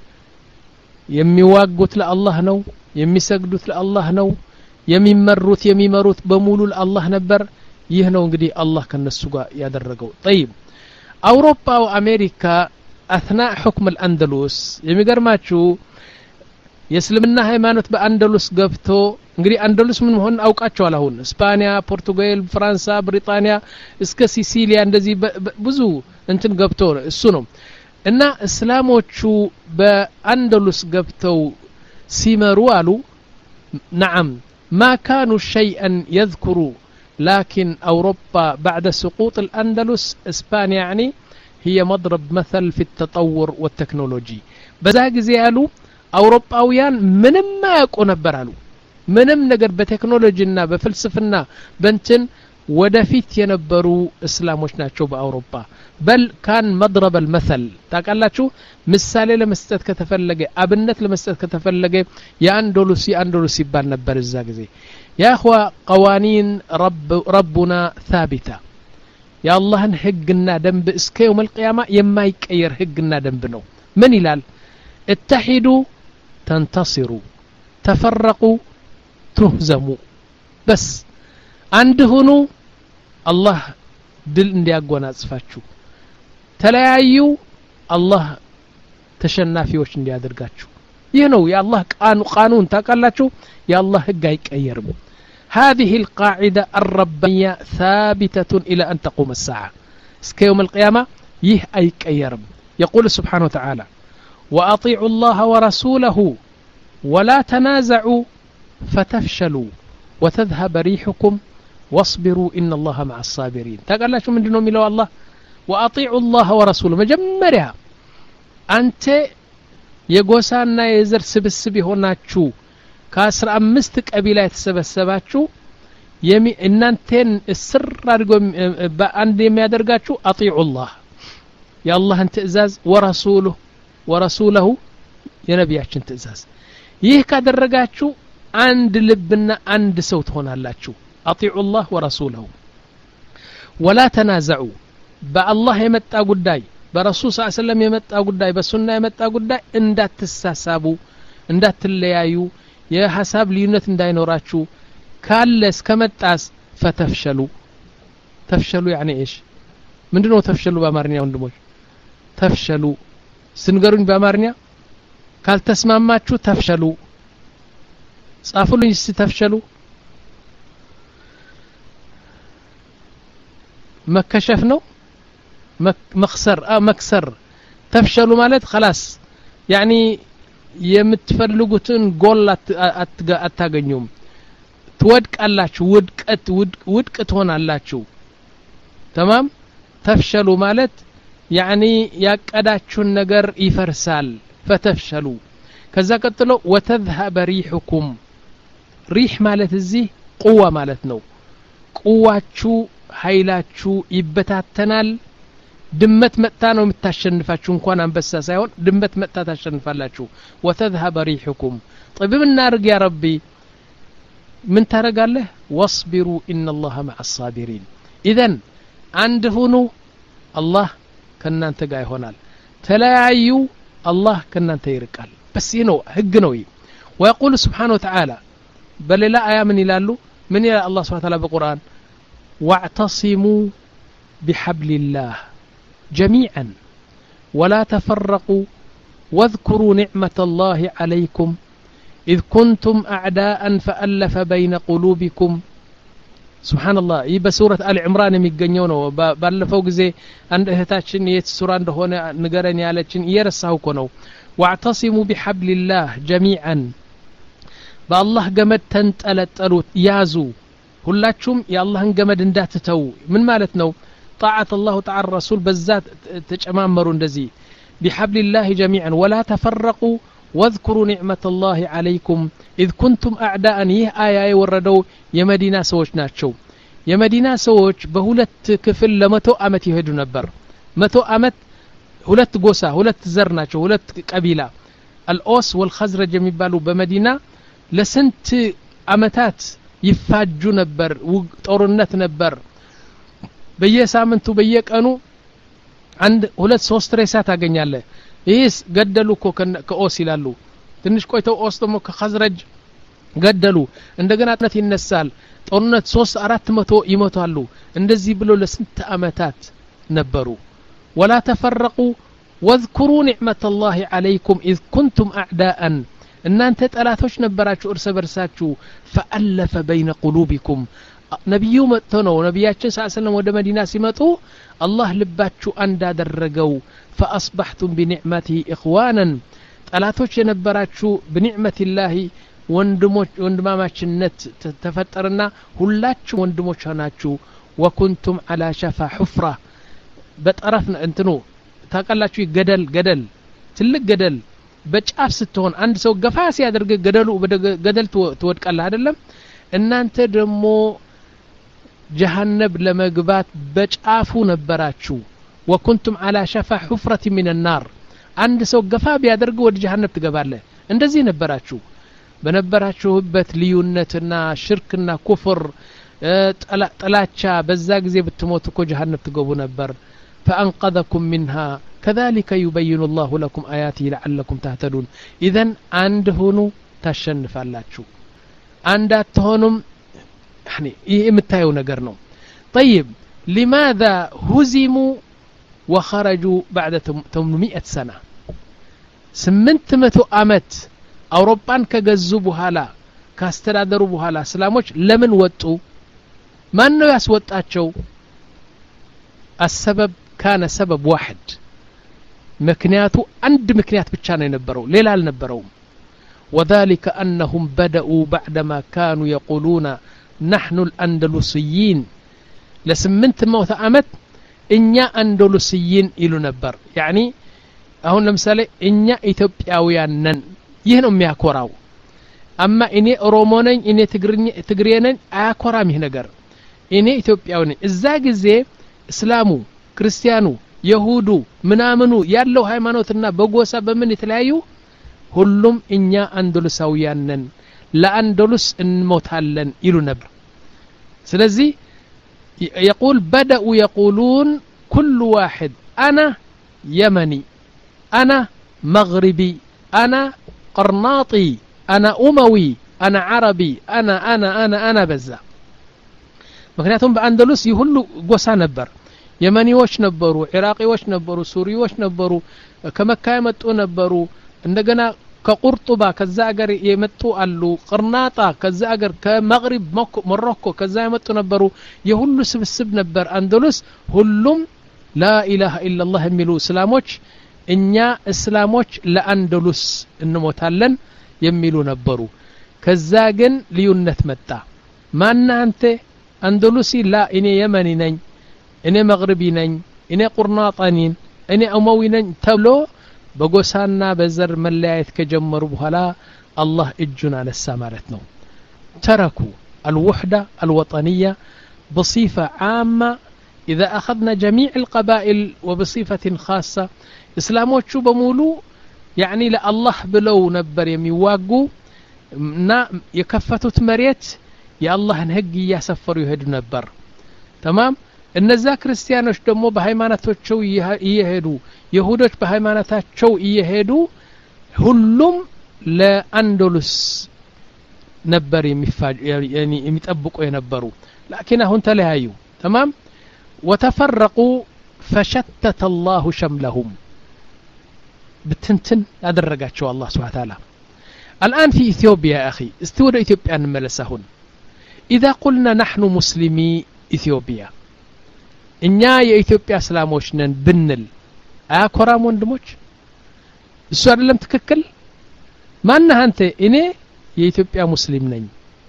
የሚዋጉት ለአላህ ነው የሚሰግዱት ለአላህ ነው የሚመሩት የሚመሩት በሙሉ ለአላህ ነበር ይህ ነው እንግዲህ አላህ ከነሱ ጋር ያደረገው طيب አውሮፓ ወአሜሪካ اثناء حكم الاندلس የሚገርማችሁ የእስልምና ሃይማኖት በአንደሉስ ገብቶ እንግዲህ አንደሉስ ምን ሆነ አውቃቸዋል አሁን ስፓኒያ ፖርቱጋል ፍራንሳ ብሪጣንያ እስከ ሲሲሊያ እንደዚህ ብዙ እንትን ገብቶ እሱ ነው እና እስላሞቹ በአንደሉስ ገብተው ሲመሩ አሉ نعم ما كانوا شيئا يذكروا لكن أوروبا بعد سقوط الأندلس إسبانيا يعني هي مضرب مثل في التطور والتكنولوجي بذاك زيالو أوروباويان منم ما يكون برالو منم نقر بتكنولوجينا بفلسفنا بنتن ودفيت ينبروا إسلاموش ناتشو بأوروبا بل كان مضرب المثل تاكالاتشو مثالي لمستد كتفلقي أبنت لمستد كتفلقي يا أندلس يا أندلس يبان نبر الزاقزي يا أخوة قوانين رب ربنا ثابتة يا الله نحقنا دنب اسكي يوم القيامة يما يكير حقنا دنبنو من إلال اتحدوا تنتصروا تفرقوا تهزموا بس عندهنو الله دل እንዲያጎና ጽፋችሁ ተለያዩ አላህ ተሸናፊዎች እንዲያደርጋችሁ ይህ ነው የአላህ ቃኑ ቃኑን ታቃላችሁ የአላህ ህግ አይቀየርም هذه القاعدة الربانية ثابتة إلى أن تقوم الساعة اسك يوم القيامة يه أيك أيرب يقول سبحانه وتعالى وأطيعوا الله ورسوله ولا تنازعوا فتفشلوا وتذهب ريحكم واصبروا إن الله مع الصابرين تقال لا شو من دينهم إلى الله وأطيعوا الله ورسوله مجمرها أنت يقوسانا يزر سبسبي هناكو كاسر أمستك أبيلا يتسبسباتشو يمي إنانتين السر بأند يمي أدرقاتشو أطيعوا الله يا الله انت إزاز ورسوله ورسوله يا نبياتشن تئزاز ይህ ካደረጋችሁ አንድ ልብና አንድ ሰው ትሆናላችሁ اطيعوا الله ورسوله ولا تنازعوا በአላህ የመጣ ጉዳይ በረሱል ሰለላሁ ዐለይሂ ወሰለም የመጣ ጉዳይ በሱና የመጣ ጉዳይ እንዳትሳሳቡ እንዳትለያዩ የሐሳብ ልዩነት እንዳይኖራችሁ ካለስ ከመጣስ فتفشلوا تفشلوا يعني ايش ምንድነው ተፍሸሉ በአማርኛ ወንድሞች ተፍሸሉ ስንገሩኝ በአማርኛ ካልተስማማችሁ ተፍሸሉ ጻፉልኝ እስቲ ተፍሸሉ መከሸፍ ነው መክሰር አ መክሰር ተፍሸሉ ማለት خلاص يعني የምትፈልጉትን ጎል አታገኙም ትወድቃላችሁ ውድቀት ውድቅ ትሆናላችሁ تمام ተፍሸሉ ማለት يعني ያቀዳችሁን ነገር ይፈርሳል فتفشلوا كذا قتلوا وتذهب ريحكم ريح مالت الزي قوة مالت نو قواتشو حيلاتشو يبتاتنال دمت متانو متاشنفاتشو انكوان انبسا سايون دمت متا تاشنفالاتشو وتذهب ريحكم طيب من نارق يا ربي من تارق له واصبروا إن الله مع الصابرين إذن عندهنو الله كنا انتقاي هونال تلاعيو الله كنا نتيرقال بس ينو حق نوي ويقول سبحانه وتعالى بل لا آية من يلالو من يلا الله سبحانه وتعالى بالقرآن واعتصموا بحبل الله جميعا ولا تفرقوا واذكروا نعمة الله عليكم إذ كنتم أعداء فألف بين قلوبكم سبحان الله يبقى سورة آل عمران የሚገኘው ባለፈው ጊዜ አንድ እህታችን የሱራ እንደሆነ ንገረኝ ያለችን እየረሳው እኮ ነው واعتصموا بحبل الله جميعا بالله ገመድ ተንጠለጠሉ ያዙ ሁላችሁም የአላህን ገመድ እንዳትተው ምን ማለት ነው طاعة الله تعالى الرسول በዛት ተጨማመሩ እንደዚህ بحبل الله جميعا ولا تفرقوا واذكروا نعمة الله عليكم إذ كنتم أعداء يه آية وردوا يمدينة سوش ناتشو يمدينة سوش بهولت كفل لمتو أمت يهدو نبر متو أمت هولت قوسا هولت زر ناتشو هولت قبيلة الأوس والخزرج يمبالو بمدينة لسنت أمتات يفاجو نبر وطورنت نبر بيسامنتو بيك أنو عند هولت سوست ريسات أغنيالة ይስ ገደሉ እኮ ከኦስ ይላሉ ትንሽ ቆይተው ኦስ ደግሞ ከخزرج ገደሉ እንደገና ጦርነት ይነሳል ጦርነት ሶስት አራት መቶ ይሞታሉ እንደዚህ ብሎ ለስንት አመታት ነበሩ ولا تفرقوا واذكروا نعمة الله عليكم إذ كنتم أعداء እናንተ ጠላቶች ነበራችሁ እርስ በርሳችሁ فألف بين قلوبكم ነብዩ መጥተው ነው ነብያችን ሰለላሁ ዐለይሂ ወሰለም ወደ መዲና ሲመጡ አላህ ልባችሁ አንድ አደረገው فأصبحتم بنعمته إخوانا ጠላቶች የነበራችሁ بنعمة الله ወንድሞች ወንድማማችነት ተፈጠረና ሁላችሁ ወንድሞች ሆናችሁ وكنتم على شفا حفرة በጠረፍ እንትኑ ታቀላችሁ ገደል ገደል ትልቅ ገደል በጫፍ ስትሆን አንድ ሰው ገፋ ሲያደርግ ገደሉ ገደል ትወድቃለህ አይደለም እናንተ ደግሞ جهنم لمغبات بጫፉ ነበራችሁ وكنتم على شفا حفرة من النار عند سو غفا بيادرغ ወደ جهنم ትገባለህ እንደዚህ ነበራችሁ በነበራችሁበት ልዩነትና ሽርክና ኩፍር ጥላቻ በዛ ጊዜ ብትሞቱ እኮ جهنم ትገቡ ነበር فانقذكم منها كذلك يبين الله لكم آياته لعلكم تهتدون اذا عند هونو ታሸንፋላችሁ عند አትሆኑም يعني ايه የምታየው ነገር ነው طيب لماذا هزموا وخرجوا بعد ثمانمائة سنة سمنت متو أمت أوروبان كجزو بهالا ካስተዳደሩ በኋላ እስላሞች ለምን ወጡ ማን ነው ያስወጣቸው السبب كان سبب واحد ምክንያቱ አንድ ምክንያት ብቻ ነው የነበረው ሌላ አልነበረውም وذلك أنهم بدأوا بعدما كانوا يقولون نحن الأندلسيين لسمنت موت عمت إنيا أندلسيين إلو نبر يعني أهون لمثالي إنيا إثيوبياويان نن يهنم ياكوراو أما إني أورومونين إني تقرينين أكورا مهنجر إني إثيوبياوين الزاق زي إسلامو كريستيانو يهودو منامنو يالو هايمانوتنا بقوسا بمن يتلايو ሁሉም እኛ አንደሉሳውያን ነን ለአንደሉስ እንሞታለን ይሉ ነበር ስለዚህ يقول بدأوا يقولون كل واحد أنا يمني أنا مغربي أنا قرناطي أنا أموي أنا عربي أنا أنا أنا أنا بزا ምክንያቱም በአንደሉስ ይሁሉ ጎሳ ነበር የመኒዎች ነበሩ ኢራቂዎች ነበሩ ሱሪዎች ነበሩ ከመካ የመጡ ነበሩ እንደገና ከቁርጡባ ከዛ ሀገር የመጡ አሉ ቅርናጣ ከዛ ሀገር ከመግሪብ ሞሮኮ ከዛ የመጡ ነበሩ የሁሉ ስብስብ ነበር አንደሉስ ሁሉም ላ ኢላሃ ኢላላህ የሚሉ እስላሞች እኛ እስላሞች ለአንደሉስ እንሞታለን የሚሉ ነበሩ ከዛ ግን ልዩነት መጣ ማን አንተ አንደሉሲ ላ እኔ የመኒ ነኝ እኔ መግሪቢ ነኝ እኔ ቁርናጣ ነኝ እኔ ኡመዊ ነኝ ተብሎ በጎሳና በዘር መለያየት ከጀመሩ በኋላ አላህ እጁን አነሳ ማለት ነው تركوا الوحدة الوطنية بصفة عامة إذا أخذنا جميع القبائل وبصفة خاصة إسلاموቹ በሙሉ يعني لله ብለው ነበር የሚዋጉ እና የከፈቱት መሬት የአላህን ህግ ያሰፈሩ ይሄዱ ነበር تمام እነዛ ክርስቲያኖች ደግሞ በሃይማኖታቸው ይሄዱ ይሁዶች በሃይማኖታቸው ይሄዱ ሁሉም ለአንደሉስ ነበር የሚፋጅ يعني የሚጠብቁ የነበሩ لكن አሁን ተለያዩ تمام وتفرقوا فشتت الله شملهم بتنتن ያደረጋቸው الله سبحانه وتعالى الآن في إثيوبيا يا أخي استوى إثيوبيا نملسهن إذا قلنا نحن مسلمي إثيوبيا እኛ የኢትዮጵያ እስላሞች ነን ብንል አያኮራም ወንድሞች እሱ አይደለም ትክክል ማን አንተ እኔ የኢትዮጵያ ሙስሊም ነኝ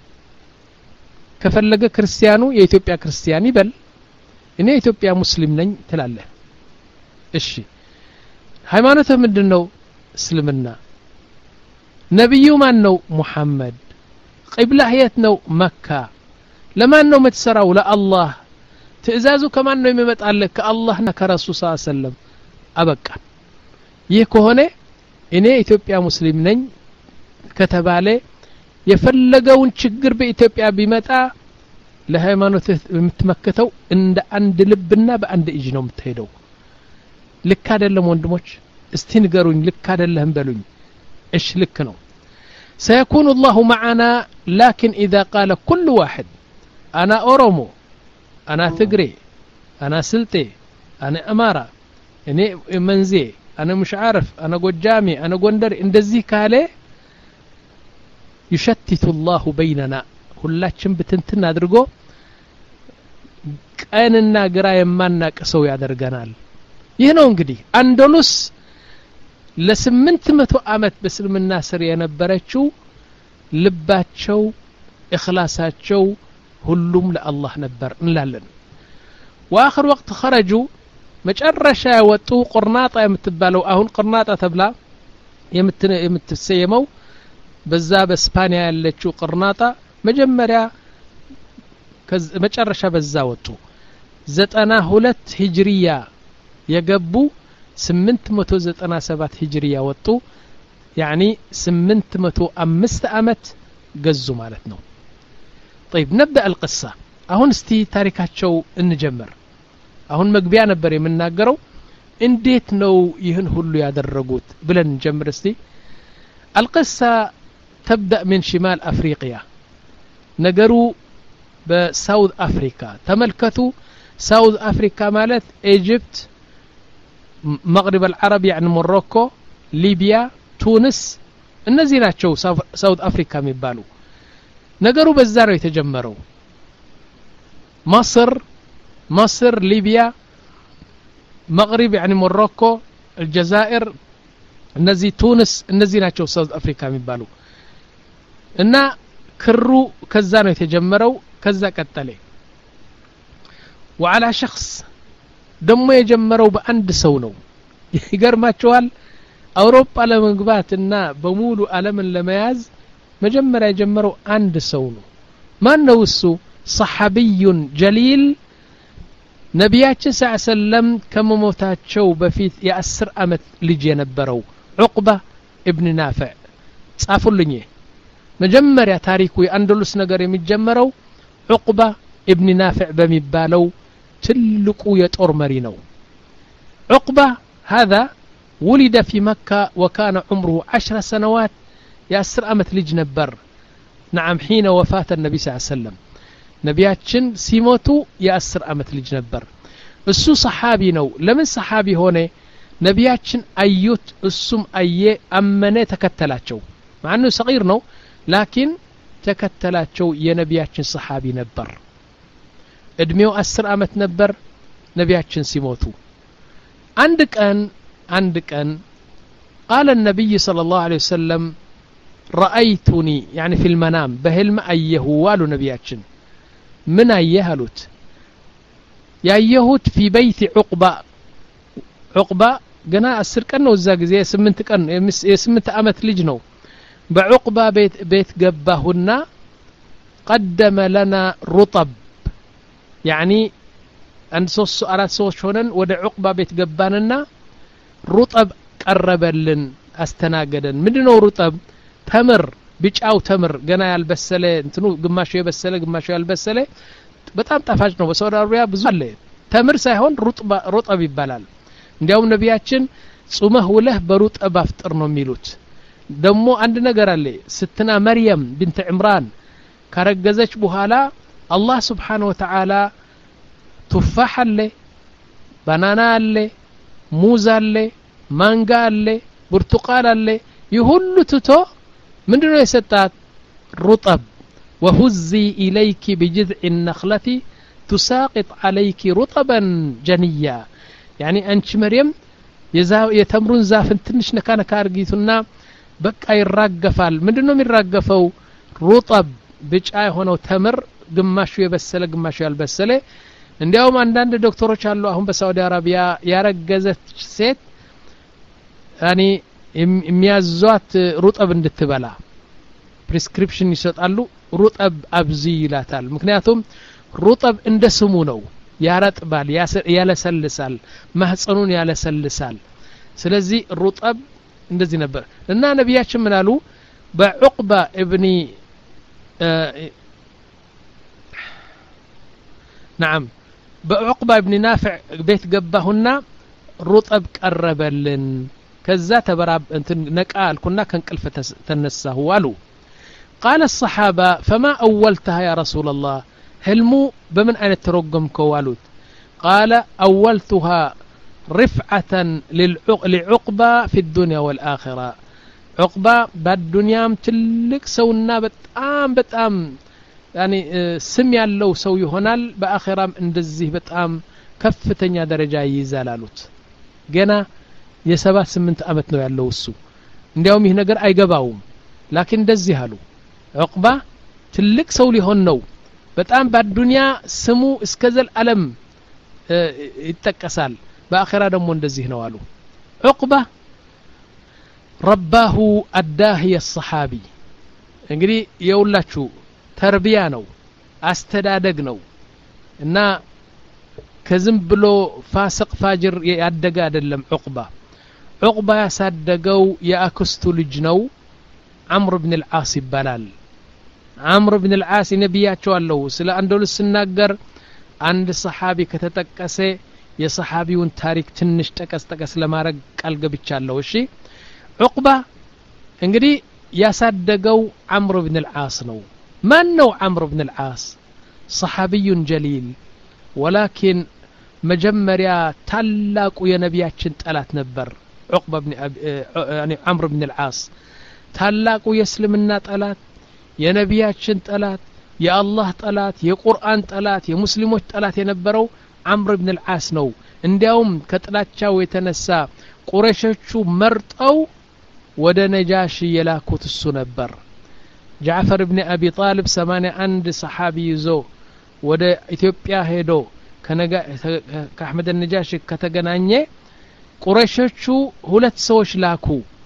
ከፈለገ ክርስቲያኑ የኢትዮጵያ ክርስቲያን ይበል እኔ የኢትዮጵያ ሙስሊም ነኝ ትላለህ እሺ ሃይማኖትህ ምንድነው እስልምና ነብዩ ማን ነው ሙሐመድ ቂብላህ የት ነው መካ ለማን ነው የምትሰራው ለአላህ ትእዛዙ ከማን ነው የሚመጣልህ ከአላህና ከረሱል ሰለላሁ ዐለይሂ ወሰለም አበቃ ይህ ከሆነ እኔ ኢትዮጵያ ሙስሊም ነኝ ከተባለ የፈለገውን ችግር በኢትዮጵያ ቢመጣ ለሃይማኖት የምትመከተው እንደ አንድ ልብና በአንድ እጅ ነው የምትሄደው ልክ አይደለም ወንድሞች እስቲ ንገሩኝ ልክ አይደለም በሉኝ እሺ ልክ ነው سيكون الله معنا لكن إذا قال كل واحد أنا أورومو أنا تجري أنا سلطي أنا أمارة أنا منزي أنا مش عارف أنا قجامي أنا قندر إن دزي كاله يشتت الله بيننا ሁላችን بتنتن አድርጎ ቀንና ግራ የማናቅ ሰው ያደርገናል ይህ ነው እንግዲህ አንደሉስ ለስምንት መቶ አመት በእስልምና ስር የነበረችው ልባቸው እخلاصaቸው ሁሉም ለአላህ ነበር እንላለን واخر وقت خرجوا መጨረሻ ያወጡ ቁርናጣ የምትባለው አሁን ቁርናጣ ተብላ የምትሰየመው በዛ በስፓኒያ ያለችው ቁርናጣ መጀመሪያ መጨረሻ በዛ ወጡ ዘጠና ሁለት ሂጅሪያ የገቡ ስምንት መቶ ዘጠና ሰባት ሂጅሪያ ወጡ يعني ስምንት መቶ አምስት አመት ገዙ ማለት ነው طيب نبدا القصه አሁን እስቲ ታሪካቸው እንጀምር አሁን መግቢያ ነበር የምናገረው እንዴት ነው ይህን ሁሉ ያደረጉት ብለን እንጀምር እስቲ القصه تبدا من شمال افريقيا ነገሩ በሳውዝ አፍሪካ ተመልከቱ ሳውዝ አፍሪካ ማለት ኢጅፕት مغرب العرب يعني موروكو ليبيا تونس እነዚህ ናቸው ሳውዝ አፍሪካ የሚባሉ ነገሩ በዛ ነው የተጀመረው مصر مصر ليبيا مغرب يعني موروكو الجزائر እነዚህ ቱኒስ እነዚህ ናቸው ሳውዝ አፍሪካ የሚባሉ እና ክሩ ከዛ ነው የተጀመረው ከዛ ቀጠለ وعلى شخص ደሞ የጀመረው በአንድ ሰው ነው ይገርማቸዋል አውሮፓ ለመግባትና በሙሉ ዓለምን ለመያዝ መጀመሪያ የጀመረው አንድ ሰው ነው ማን ነው እሱ صحابي جليل ነቢያችን ሰለላሁ ዐለይሂ ወሰለም ከመሞታቸው በፊት የአስር አመት ልጅ የነበረው ዑቅባ ኢብኑ ናፊዕ ጻፉልኝ መጀመሪያ ታሪኩ የአንደሉስ ነገር የሚጀመረው ዑቅባ ኢብኑ ናፊዕ በሚባለው ትልቁ የጦር መሪ ነው ዑቅባ هذا ولد في مكة وكان عمره عشر سنوات የአስር አመት ልጅ ነበር نعم حين وفاة النبي صلى الله عليه وسلم ነቢያችን ሲሞቱ የአስር አመት ልጅ ነበር እሱ ሰሃቢ ነው ለምን ሰሃቢ ሆነ ነቢያችን አዩት እሱም አየ አመነ ተከተላቸው ማኑ صغير ነው ላኪን ተከተላቸው የነቢያችን ሰሃቢ ነበር እድሜው አስር አመት ነበር ነቢያችን ሲሞቱ አንድ ቀን አንድ ቀን قال النبي صلى الله عليه وسلم رأيتني يعني في المنام بهلم أيه والو نبياتشن من أيهلوت ያየሁት في بيت عقبة عقبة ገና አስር ቀን ነው እዛ ጊዜ ስምንት ቀን የስምንት አመት ልጅ ነው በعقبة ቤት ቤት ገባሁና قدم لنا رطب يعني አንድ ሶስት አራት ሰዎች ሆነን ወደ عقبة ቤት ገባንና رطب ቀረበልን አስተናገደን ምንድነው رطب ተምር ቢጫው ተምር ገና ያልበሰለ እንትኑ ግማሽ የበሰለ ግማሽ ያልበሰለ በጣም ጣፋጭ ነው በሳውዲ አረቢያ ብዙ አለ ተምር ሳይሆን ሩጥባ ሩጠብ ይባላል እንዲያውም ነቢያችን ጾመህ ወለህ በሩጠብ አፍጥር ነው የሚሉት ደሞ አንድ ነገር አለ ስትና መርየም ቢንት ዕምራን ካረገዘች በኋላ አላህ Subhanahu Wa Ta'ala ቱፋህ አለ ባናና አለ ሙዝ አለ ማንጋ አለ ብርቱቃን አለ ይሁሉ ትቶ ምንድነው የሰጣት ሩጠብ وهزي إليك بجذع النخلة تساقط عليك رطبا جنيا يعني أنت مريم يتمرون زافن تنش نكان كارجيتنا بقى يراقفال ምንድነው የሚራገፈው ሩጠብ ብጫ ሆነው ተምር ግማሹ የበሰለ ግማሹ ያልበሰለ እንዲያውም አንዳንድ ዶክተሮች አሉ አሁን በሳውዲ አረቢያ ያረገዘች ሴት ያኒ የሚያዟት ሩጠብ እንድትበላ ፕሪስክሪፕሽን ይሰጣሉ ሩጠብ አብዚ ይላታል ምክንያቱም ሩጠብ እንደ ስሙ ነው ያረጥባል ያለሰልሳል ማህፀኑን ያለሰልሳል ስለዚህ ሩጠብ እንደዚህ ነበር እና ነቢያችን ምን አሉ በዑቅባ ኢብኒ نعم بعقبة ابن نافع بيت قبهنا رطب قربلن كذا تبراب انت نقال كنا كنقلف تنسه والو قال الصحابة فما أولتها يا رسول الله هلمو بمن أن ترقم كوالوت قال أولتها رفعة لعقبة في الدنيا والآخرة عقبة بالدنيا متلك سونا بتأم بتأم يعني سمي الله سوي هنال بآخرة اندزيه بتأم كفتنيا درجة يزالالوت جنا يسبات سمنت أمتنا يالله السو እንዲያውም ይህ ነገር አይገባውም ላኪን እንደዚህ አሉ عقبة ትልቅ ሰው ሊሆን ነው በጣም በዱንያ ስሙ እስከዘል ዓለም ይተከሳል በአኺራ ደግሞ እንደዚህ ነው አሉ عقبة رباه الداهية الصحابي እንግዲህ የውላችሁ ተርቢያ ነው አስተዳደግ ነው እና ከዝም ብሎ ፋስቅ ፋጅር ያደገ አይደለም عقبة عقبة ያሳደገው የአክስቱ ልጅ ነው عمرو بن العاص ይባላል عمرو بن العاص ነብያቸው አለው ስለ አንደሉስ ሲናገር አንድ ሰሃቢ ከተጠቀሰ የሰሃቢውን ታሪክ ትንሽ ጠቀስ ጠቀስ ለማድረግ ቃል ገብቻለሁ እሺ عقبة እንግዲህ ያሳደገው عمرو بن العاص ነው ማን ነው عمرو بن العاص صحابي جليل ولكن መጀመሪያ ታላቁ የነብያችን ጠላት ነበር عقبة بن يعني عمرو بن العاص ታላቁ የእስልምና ጠላት የነቢያችን ጠላት የአላህ ጠላት የቁርአን ጠላት የሙስሊሞች ጠላት የነበረው አምር ኢብኑ አልዓስ ነው እንዲያውም ከጥላቻው የተነሳ ቁረይሾቹ መርጠው ወደ ነጃሺ የላኩት እሱ ነበር ጃዕፈር ኢብኑ አቢ ጣሊብ ሰማንያ አንድ ሰሃቢ ይዞ ወደ ኢትዮጵያ ሄዶ ከነጋ ከአህመድ ነጃሺ ከተገናኘ ቁረይሾቹ ሁለት ሰዎች ላኩ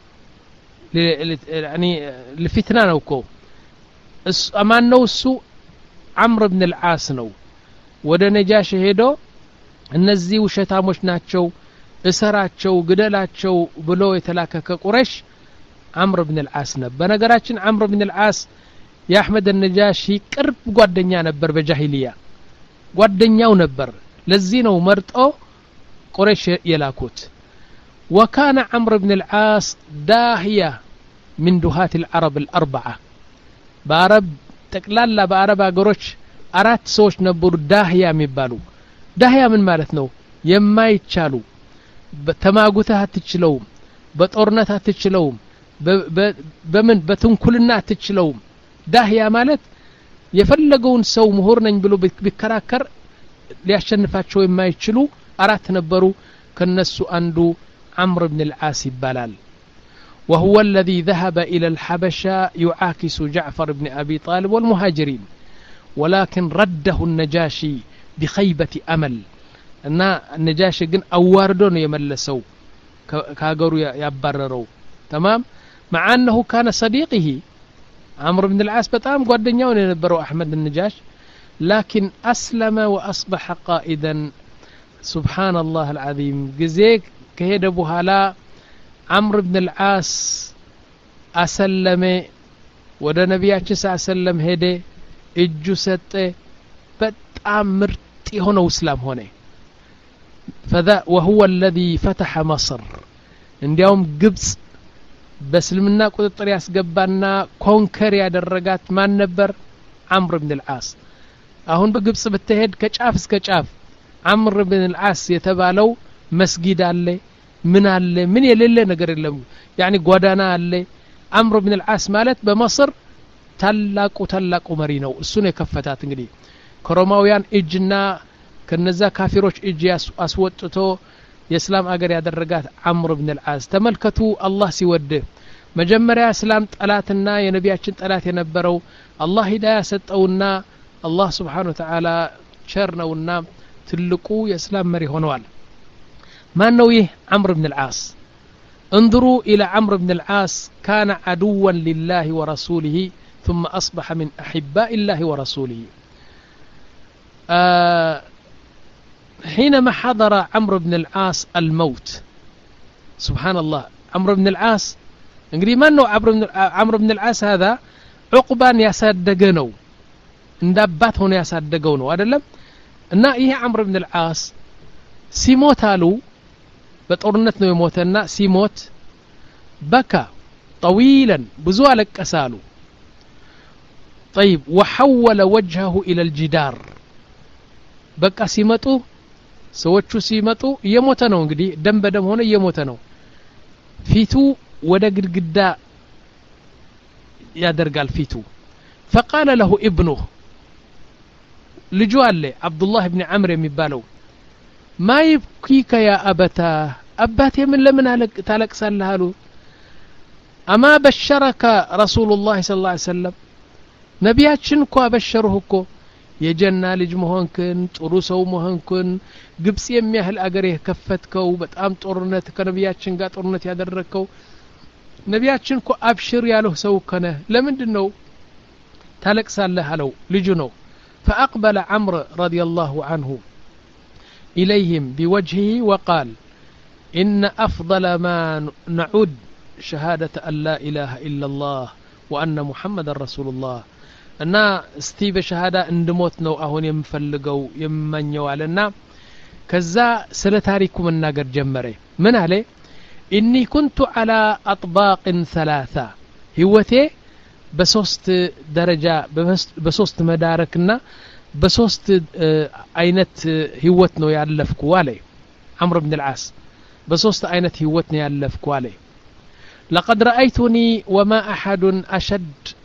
يعني ለፊትና ነው እኮ እሱ አማን ነው እሱ አምር ኢብኑ አልዓስ ነው ወደ ነጃሺ ሄዶ እነዚህ ውሸታሞች ናቸው እሰራቸው ግደላቸው ብሎ የተላከከ ቁረይሽ አምር ኢብኑ አልዓስ ነበር በነገራችን አምር ኢብኑ አልዓስ የአህመድ ነጃሺ ቅርብ ጓደኛ ነበር በጃሂልያ ጓደኛው ነበር ለዚህ ነው መርጦ ቁረይሽ የላኩት وكان عمرو بن العاص داهية من دهات العرب الأربعة بعرب تقلالا بعرب أقروش أرات سوش نبور داهية ميبالو داهية من مالتنو يما يتشالو بتماغوتها تتشلوم بطورنتها تتشلوم بمن بتنكلنا تتشلوم داهية مالت يفلقون سو مهورنا يبلو بكراكر ليشنفات شو يما يتشلو أرات نبرو كالنسو أندو عمرو بن العاص بلال وهو الذي ذهب إلى الحبشة يعاكس جعفر بن أبي طالب والمهاجرين ولكن رده النجاشي بخيبة أمل أن النجاشي قن أواردون يملسوا كاقروا يبرروا تمام مع أنه كان صديقه عمرو بن العاص بتام قد نيون ينبروا أحمد النجاش لكن أسلم وأصبح قائدا سبحان الله العظيم جزيك كهيدا بوهالا عمرو بن العاص أسلم ودا نبياتش سأسلم هيدا اجو سته بتام مرتي هنا واسلام هنا فذا وهو الذي فتح مصر عندهم قبص بسلمنا قطر ياسقبانا كونكر يادرقات ما نبر عمرو بن العاص اهون بقبص بتهد كشاف اسكشاف عمرو بن العاص يتبالو مسجد አለ ምን አለ ምን የሌለ ነገር የለም يعني ጎዳና አለ عمرو بن العاص ማለት በመصر ታላቁ ታላቁ መሪ ነው እሱ ነው የከፈታት እንግዲህ ከሮማውያን እጅና ከነዛ ካፊሮች እጅ አስወጥቶ የእስላም አገር ያደረጋት عمرو بن العاص ተመልከቱ አላህ ሲወድ መጀመሪያ እስላም ጠላትና የነቢያችን ጠላት የነበረው አላህ ሂዳያ ሰጠውና አላህ Subhanahu Wa Ta'ala ቸር ነውና ትልቁ የእስላም መሪ ሆነዋል ما نويه عمرو بن العاص انظروا إلى عمرو بن العاص كان عدوا لله ورسوله ثم أصبح من أحباء الله ورسوله آه حينما حضر عمرو بن العاص الموت سبحان الله عمرو بن العاص انقري ما نوع عمرو بن العاص هذا عقبان يصدقنو اندابات هنا يصدقونه هذا لم እና ይሄ عمرو بن العاص ሲሞት አሉ በጦርነት ነው የሞተና ሲሞት በካ طويلا ብዙ አለቀሳሉ طيب وحول وجهه الى الجدار በቃ ሲመጡ ሰዎቹ ሲመጡ እየሞተ ነው እንግዲህ ደም በደም ሆነ እየሞተ ነው ፊቱ ወደ ግድግዳ ያደርጋል ፊቱ فقال له ابنه ልጁ አለ አብዱላህ ኢብኑ አምር የሚባለው ما يبكيك يا أبتا أباتي من لمن تالك سالهالو أما بشرك رسول الله صلى الله عليه وسلم نبياتشنكو أبشرهكو يجنى لجمهنكن تروسو مهنكن قبس يمياه الأقريه كفتكو بتقام تورنتك نبياتشن قا تورنت يادركو نبياتشنكو أبشر يالو سوكنا لمن دنو تالك سالهالو لجنو فأقبل عمرو رضي الله عنه إليهم بوجهه وقال إن أفضل ما نعود شهادة أن لا إله إلا الله وأن محمد رسول الله أن استيب شهادة اندموتنا أهون يمفلقوا يمنيوا علينا كذا سلتاريكم الناقر جمري من عليه إني كنت على أطباق ثلاثة هوتي بسوست درجة بسوست مداركنا بسوست አይነት ህይወት ነው ያለፍኩ አለ عمرو بن العاص بسوست አይነት ህይወት ነው ያለፍኩ አለ لقد رأيتني وما أحد أشد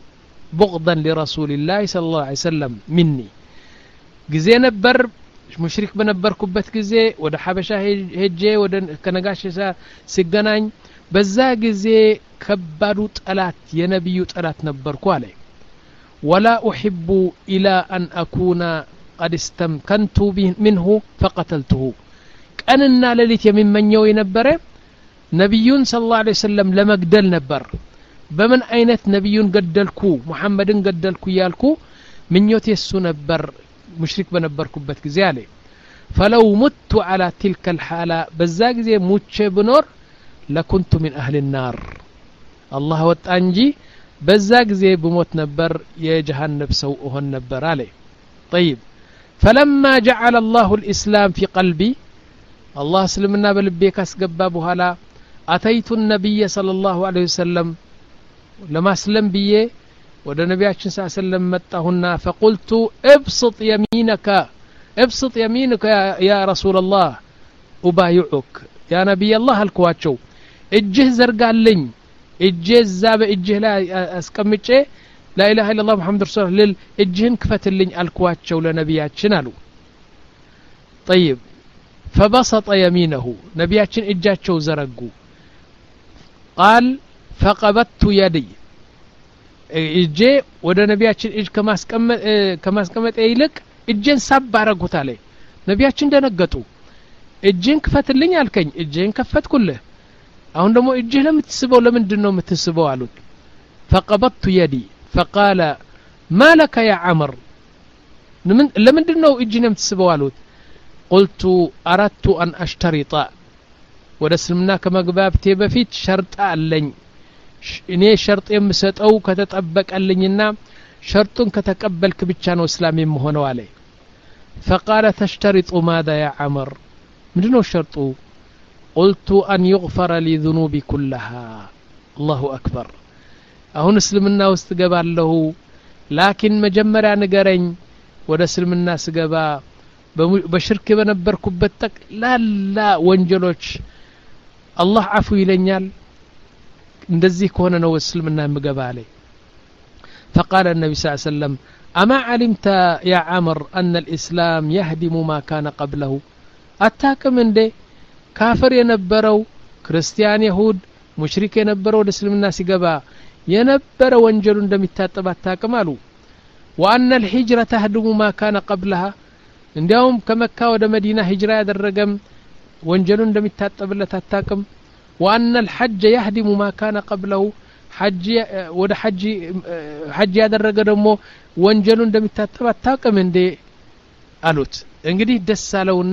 بغضا لرسول الله صلى الله عليه وسلم مني ጊዜ ነበር ሙሽሪክ በነበርኩበት ጊዜ ወደ ሐበሻ ሄጄ ወደ ከነጋሽ ሲገናኝ በዛ ጊዜ ከባዱ ጠላት የነብዩ ጠላት ነበርኩ አለ ولا احب الى ان اكون قد استمكنت منه فقتلته ቀንና ሌሊት የሚመኘው የነበረ ነብዩን ሰለላሁ ዐለይሂ ወሰለም ለመግደል ነበር በምን አይነት ነብዩን ገደልኩ መሐመድን ገደልኩ ያልኩ ምኞቴ እሱ ነበር ሙሽሪክ በነበርኩበት ጊዜ አለ فلو مت على تلك الحاله በዛ ጊዜ ሙቼ ብኖር لكنت من اهل النار الله ወጣ እንጂ በዛ ጊዜ በሞት ነበር የጀሃነም ሰው ሆን ነበር አለ طيب فلما جعل الله الاسلام في قلبي الله اسلمنا በልቤ ካስገባ በኋላ اتيت النبي صلى الله عليه وسلم لما اسلم بيه ወደ ነብያችን ሰለላሁ ዐለይሂ ወሰለም መጣሁና فقلت ابسط يمينك ابسط يمينك يا, يا رسول الله ابايعك يا نبي الله አልኳቸው እጅህ ዘርጋልኝ እጅህ ዛበ እጅህ ላይ አስቀምጬ لا اله الا الله محمد رسول الله እጅህን ክፈትልኝ አልኳቸው ለነብያችን አሉ طيب فبسط يمينه ነብያችን እጃቸው ዘረጉ قال فقبضت يدي እጄ ወደ ነብያችን እጅ ከማስቀመጥ ከማስቀመጥ ይልቅ እጄን ሳብ አረጉት አለ ነብያችን ደነገጡ እጄን ክፈትልኝ አልከኝ እጄን ከፈትኩልህ አሁን ደግሞ እጅህ ለምትስበው ለምንድነው የምትስበው አሉት فقبضت يدي فقال ما لك يا عمر ለምንድነው እጅን የምትስበው አሉት قلت اردت ان اشترط ወደ እስልምና ከመግባቴ በፊት ሸርጥ አለኝ እኔ ሸርጥ የምሰጠው ከተጠበቀልኝና ሸርጡን ከተቀበልክ ብቻ ነው እስላም የምሆነው አለ فقال تشترط ماذا يا عمر ምንድነው ሸርጡ قلت ان يغفر لي ذنوبي كلها الله اكبر አሁን እስልምና ውስጥ ገባለሁ ላኪን መጀመሪያ ንገረኝ ወደ እስልምና ስገባ በሽርክ በነበርኩበት ጠቅላላ ወንጀሎች አላህ አፉ ይለኛል እንደዚህ ከሆነ ነው እስልምና የምገባ አለ فقال النبي صلى الله عليه وسلم اما علمت يا عمر ان الاسلام يهدم ما كان قبله اتاكم እንደ ካፍር የነበረው ክርስቲያን ይሁድ ሙሽሪክ የነበረው ወደ እስልምና ሲገባ የነበረ ወንጀሉ እንደሚታጠብ አታውቅም አሉ وان الهجره تهدم ما كان قبلها እንዲያውም ከመካ ወደ መዲና ሂጅራ ያደረገም ወንጀሉ እንደሚታጠብለት አታውቅም وان الحج يهدم ما كان قبله حج ወደ حج حج ያደረገ ደግሞ ወንጀሉ እንደሚታጠብ አታውቅም እንዴ አሉት እንግዲህ ደስ አለውና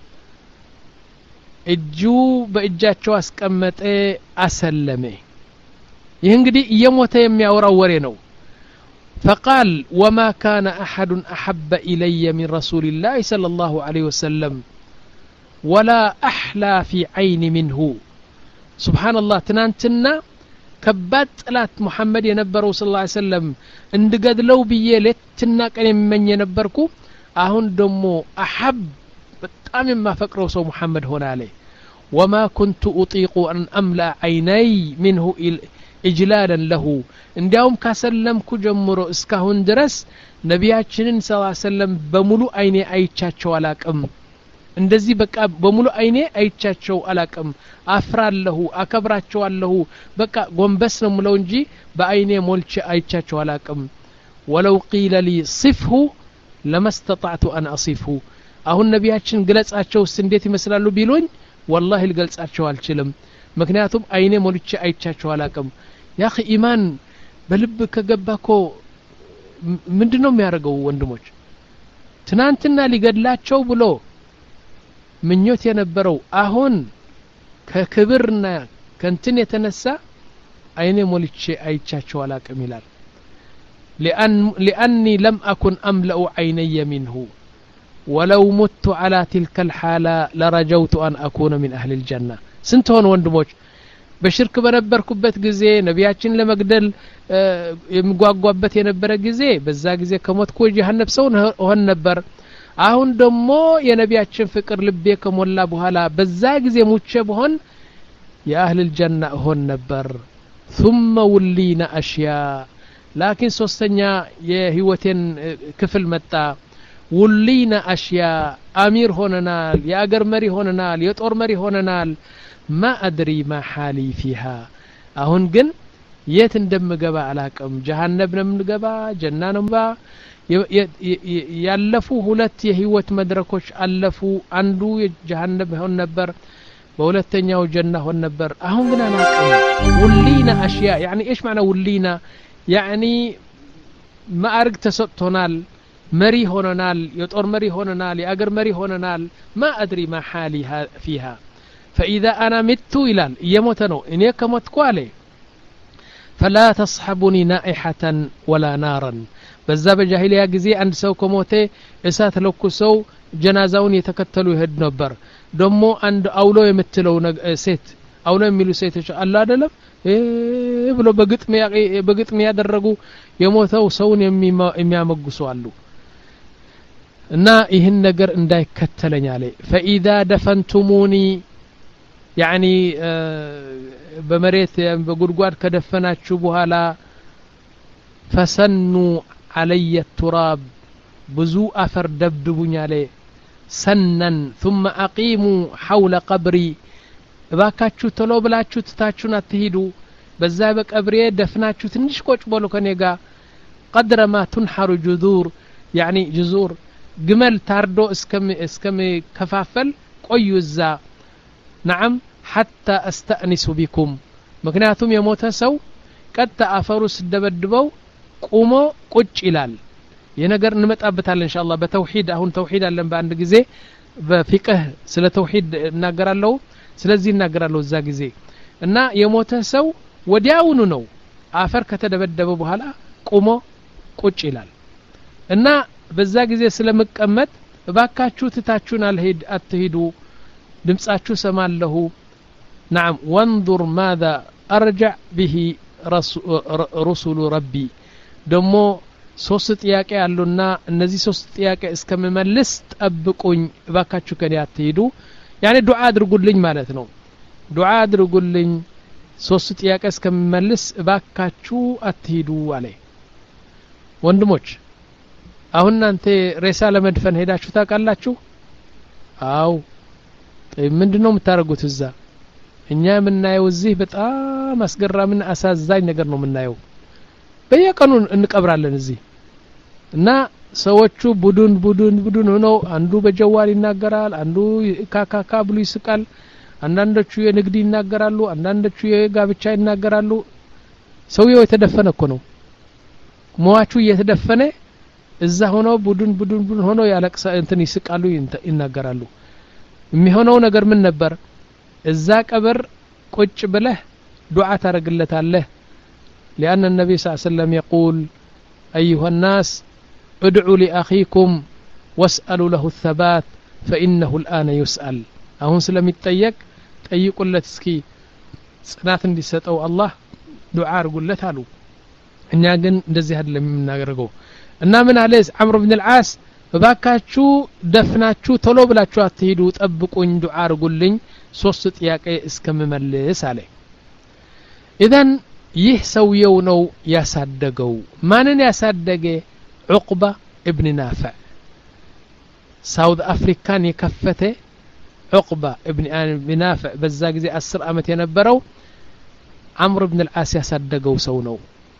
እጁ በእጃቸው አስቀመጠ አሰለመ ይህ እንግዲህ እየሞተ የሚያወራው ወሬ ነው فقال وما كان احد احب الي من رسول الله صلى الله عليه وسلم ولا احلى في عين منه سبحان الله تنانتنا ከባድ ጥላት መሐመድ የነበረው ሰለላሁ ዐለይሂ ወሰለም እንድገድለው ብዬ ለትና ቀን የመኘ ነበርኩ አሁን ደሞ አሐብ በጣም የማፈቅረው ሰው መሐመድ ሆነ አለ وما كنت اطيق ان املا عيني منه اجلالا له እንዲያውም ካሰለምኩ ጀምሮ እስካሁን ድረስ ነብያችንን ሰለላሁ ዐለይሂ ወሰለም በሙሉ አይኔ አይቻቸው አላቅም እንደዚህ በቃ በሙሉ አይኔ አይቻቸው አላቅም አፍራለሁ አከብራቸዋለሁ በቃ ጎንበስ ነው ሙሉ እንጂ በአይኔ ሞልቼ አይቻቸው አላቅም ولو قيل لي صفه لما استطعت ان اصفه አሁን ነብያችን ግለጻቸው እንዴት ይመስላሉ ቢሉኝ والله ልገልጻቸው አልችልም ምክንያቱም አይኔ ሞልቼ አይቻቸው አላቅም ያ اخي ኢማን በልብ ከገባኮ ምንድነው የሚያደርገው ወንድሞች ትናንትና ሊገድላቸው ብሎ ምኞት የነበረው አሁን ከክብርና ከንትን የተነሳ አይኔ ሞልቼ አይቻቸው አላቅም ይላል لأن لأني لم أكن أملأ عيني منه ولو مت على تلك الحالة لرجوت أن أكون من أهل الجنة سنتون ወንድሞች በሽርክ በነበርኩበት ጊዜ ነብያችን ለመግደል የሚጓጓበት የነበረ ጊዜ በዛ ጊዜ ከሞትኩ ጀሃነም ሰው ሆነ ነበር አሁን ደሞ የነብያችን ፍቅር ልቤ ከሞላ በኋላ በዛ ጊዜ ሙቼ በሆን የአህል الجنة ሆን ነበር ثم ولينا اشياء ላኪን ሶስተኛ የህይወቴን ክፍል መጣ ውሊና አሽያ አሚር ሆነናል የአገር መሪ ሆነናል የጦር መሪ ሆነናል ማ አድሪ ማ ሐሊ ፊሃ አሁን ግን የት እንደምገባ አላቅም ጀሃነም ነው የምገባ ጀና ነው ባ ያለፉ ሁለት የህይወት መድረኮች አለፉ አንዱ የጀሃነም ሆነ ነበር በሁለተኛው ጀና ሆነ ነበር አሁን ግን አላቅም ውሊና አሽያ يعني ايش معنى ውሊና يعني ማዕረግ ተሰጥቶናል መሪ ሆነናል የጦር መሪ ሆነናል የአገር መሪ ሆነናል ما ادري ما حالي فيها فاذا انا مت ይላል እየሞተ ነው እኔ ከሞትኩ አለ فلا تصحبني نائحة ولا نارا በዛ በጃሂሊያ ጊዜ አንድ ሰው ከሞተ እሳት ለኩሰው ጀናዛውን የተከተሉ ይሄድ ነበር ደሞ አንድ አውሎ የምትለው ሴት አውሎ የሚሉ ሴቶች አለ አይደለም እ ብሎ በግጥም በግጥም ያደረጉ የሞተው ሰውን የሚያመጉሱ አሉ እና ይህን ነገር እንዳይከተለኝ አለ فاذا دفنتموني يعني በመሬት በጉድጓድ ከደፈናችሁ በኋላ فسنوا علي التراب بزو أفر دبدبوني عليه سنا ثم أقيموا حول قبري باكاتشو تلو بلاتشو تتاتشو نتهيدو بزابك أبريه دفناتشو تنش كوش بولو كنيقا قدر ما تنحر جذور يعني جذور جمل تاردو اسكمي اسكمي كفافل قوي الزا نعم حتى أستأنس بكم مكناتهم يموتا سو قد تأفروا سدبدبو قومو ቁጭ ይላል የነገር እንመጣበታለን ኢንሻአላህ በተውሂድ አሁን ተውሂድ አለን በአንድ ጊዜ በፊቅህ ስለ ተውሂድ እናገራለሁ ስለዚህ እናገራለሁ እዛ ጊዜ እና የሞተ ሰው ወዲያውኑ ነው አፈር ከተደበደበ በኋላ ቆሞ ቁጭ ይላል እና በዛ ጊዜ ስለመቀመጥ ባካችሁ ትታችሁን አልሄድ አትሄዱ ድምጻችሁ ሰማለሁ نعم وانظر ماذا ارجع به رسول ربي ደሞ ሶስት ጥያቄ አሉና እነዚህ ሶስት ጥያቄ እስከመመለስ ጠብቁኝ ባካችሁ ከኔ አትሄዱ يعني ዱዓ አድርጉልኝ ማለት ነው ዱዓ አድርጉልኝ ሶስት ጥያቄ እስከመመለስ ባካችሁ አትሄዱ አለ ወንድሞች አሁን እናንተ ሬሳ ለመድፈን ሄዳችሁ ታውቃላችሁ አው ምንድነው የምታረጉት እዛ እኛ የምናየው እዚህ በጣም አስገራሚና አሳዛኝ ነገር ነው የምናየው በየቀኑ እንቀብራለን እዚህ እና ሰዎቹ ቡዱን ቡዱን ቡዱን ሆነው አንዱ በጀዋል ይናገራል አንዱ ካካካ ብሎ ይስቃል አንዳንዶቹ የንግድ ይናገራሉ አንዳንዶቹ የጋብቻ ይናገራሉ ሰውየው የተደፈነ እኮ ነው ሟቹ የተደፈነ እዛ ሆኖ ቡዱን ቡዱን ቡዱን ሆኖ ያለቅሳ እንትን ይስቃሉ ይናገራሉ የሚሆነው ነገር ምን ነበር እዛ ቀብር ቁጭ ብለህ ዱዓ ታረግለታለህ لأن النبي صلى الله عليه وسلم يقول أيها الناس ادعوا لأخيكم واسألوا له الثبات فإنه الآن يسأل أهون سلم يتطيق طيقوا لتسكي ጽናት እንዲሰጠው አላህ ዱዓ አርጉለት አሉ እኛ ግን እንደዚህ አይደለም የምናገረው እና ምን አለ አምር ኢብኑ አልዓስ ባካችሁ ደፍናችሁ ቶሎ ብላችሁ አትሄዱ ጠብቁኝ ዱዓ አርጉልኝ ሶስት ጥያቄ እስከመመለስ አለ ኢዳን ይህ ሰውየው ነው ያሳደገው ማንን ያሳደገ ዑቅባ ኢብኑ ናፊዕ ሳውዝ አፍሪካን የከፈተ ዑቅባ ኢብኑ ናፊዕ በዛ ጊዜ አስር አመት የነበረው عمرو بن العاص ያሳደገው ሰው ነው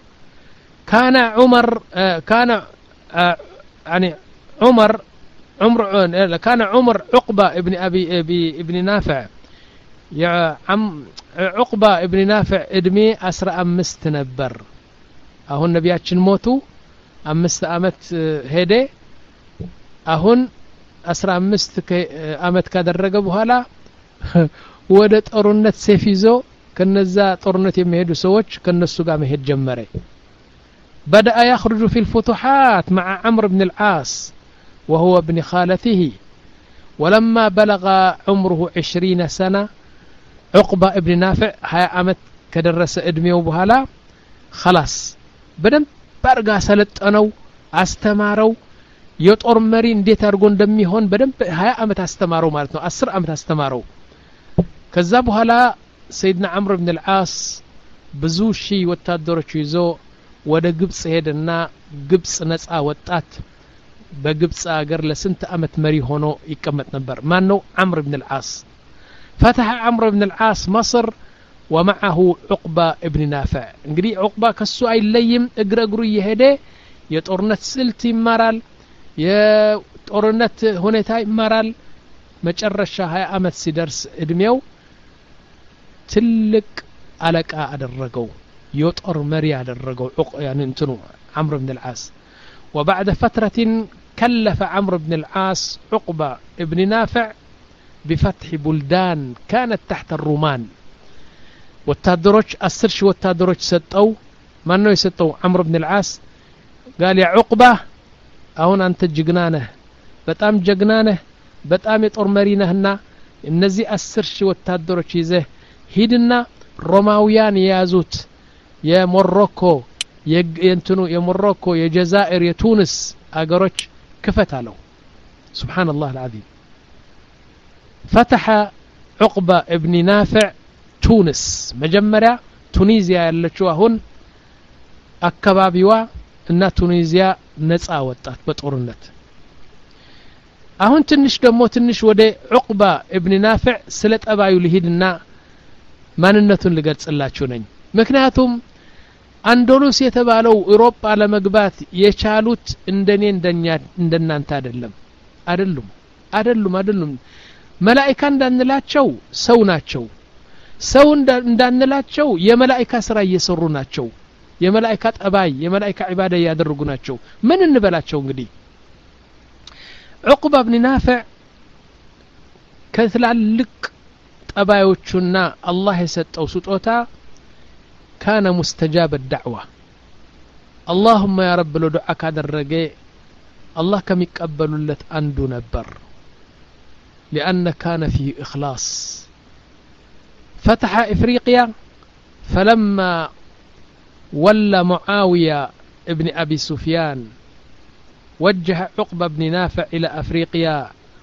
كان عمر كان يعني عمر عمر كان عمر عقبة ابن أبي ابن نافع يا عم عقبة ابن نافع ادمي أسرى أمست نبر أهون نبياتشن موتو أمست أمت هيدي أهون أسرى أمست أمت كادر بهلا ودت أرنت سيفيزو كنزا طرنت يمهدو سوتش كنسو قام يهد جمري بدأ يخرج في الفتوحات مع عمرو بن العاص وهو ابن خالته ولما بلغ عمره عشرين سنة عقبة ابن نافع هاي عمت كدرس ادميو بهلا خلاص بدم برقا سلط أنو استمارو يطور مرين ديت أرقون دمي هون بدم هاي عمت استمارو مالتنو أسر عمت استمارو كذا بهلا سيدنا عمرو بن العاص بزو شي وتادرچ يزو ወደ ግብጽ ሄደና ግብጽ ነፃ ወጣት በግብጽ አገር ለስንት አመት መሪ ሆኖ ይቀመጥ ነበር ማን ነው عمرو بن العاص فتح عمرو بن العاص مصر ومعه عقبة ابن نافع እንግዲህ عقبة ከሱ አይለይም እግረ እግሩ እየሄደ የጦርነት ስልት ይማራል የጦርነት ሁኔታ ይማራል መጨረሻ ሃያ አመት ሲደርስ እድሜው ትልቅ አለቃ አደረገው የጦር መሪ አደረገው يعني እንትኑ عمرو بن العاص وبعد فترة كلف عمرو بن العاص عقبة ابن نافع بفتح بلدان كانت تحت الرومان وتادروج أسرش وتادروج ستو ما أنه يستو عمرو بن العاص قال يا عقبة أهون أنت جقنانه بتأم جقنانه بتأم يطور مرينه هنا النزي أسرش وتادروج يزه هيدنا روماويان يازوت يا موروكو ينتنو يا موروكو يا جزائر يا تونس أجروج كفت له سبحان الله العظيم فتح عقبة ابن نافع تونس مجمرة تونيزيا اللي هون أكبابيوا إن تونيزيا نزعة وطات بطورنت أهون تنش دمو تنش ودي عقبة ابن نافع سلت أبايو لهيدنا ما ننتون لقد سلاتشونين مكناتهم أندلس يتبالو أوروبا على مقبات يشالوت اندنين اندنيات اندنان تادلم أدلم أدلم أدلم ملائكة እንዳንላቸው ሰው ናቸው ሰው እንዳንላቸው የመላእክት ስራ እየሰሩ ናቸው የመላእክት ጠባይ የመላእክት ዒባዳ ያደርጉ ናቸው ምን እንበላቸው እንግዲህ عقبة بن نافع ከትላልቅ ጠባዮቹና አላህ የሰጠው ስጦታ كان مستجاب الدعوة اللهم يا رب لو دعاء ካደረገ الله كم يقبلለት አንዱ ነበር لأن كان فيه إخلاص فتح إفريقيا فلما ولى معاوية ابن أبي سفيان وجه عقبة بن نافع إلى أفريقيا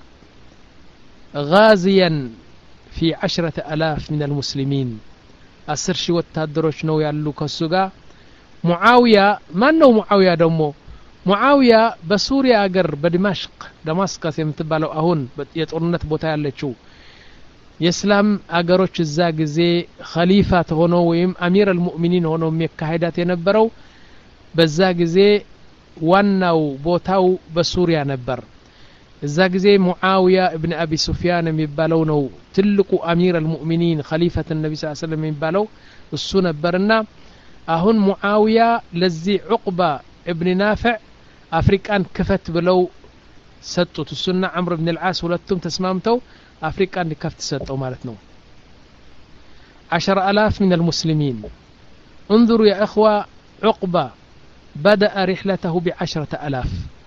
غازيا في عشرة ألاف من المسلمين أسرش والتادروش نو يالو كسوغا معاوية ما نو معاوية دمو معاوية بسوريا أجر بدمشق دمشق يمتبالو أهون يتورنت بوتا يالچو يسلام أجروش الزاجزي خليفة هونو ويم أمير المؤمنين هونو ميكاهدات ينبرو بالزاجزي وانو بوتاو بسوريا نبر الزاجزي معاوية ابن أبي سفيان يبالونو تلقو أمير المؤمنين خليفة النبي صلى الله عليه وسلم يبالو السنة برنا أهون معاوية لزي عقبة ابن نافع أفريقان كفت بلو ستو السنة عمرو بن العاص ولتم تسمامتو أفريقان كفت ستو مالتنو عشر ألاف من المسلمين انظروا يا أخوة عقبة بدأ رحلته بعشرة ألاف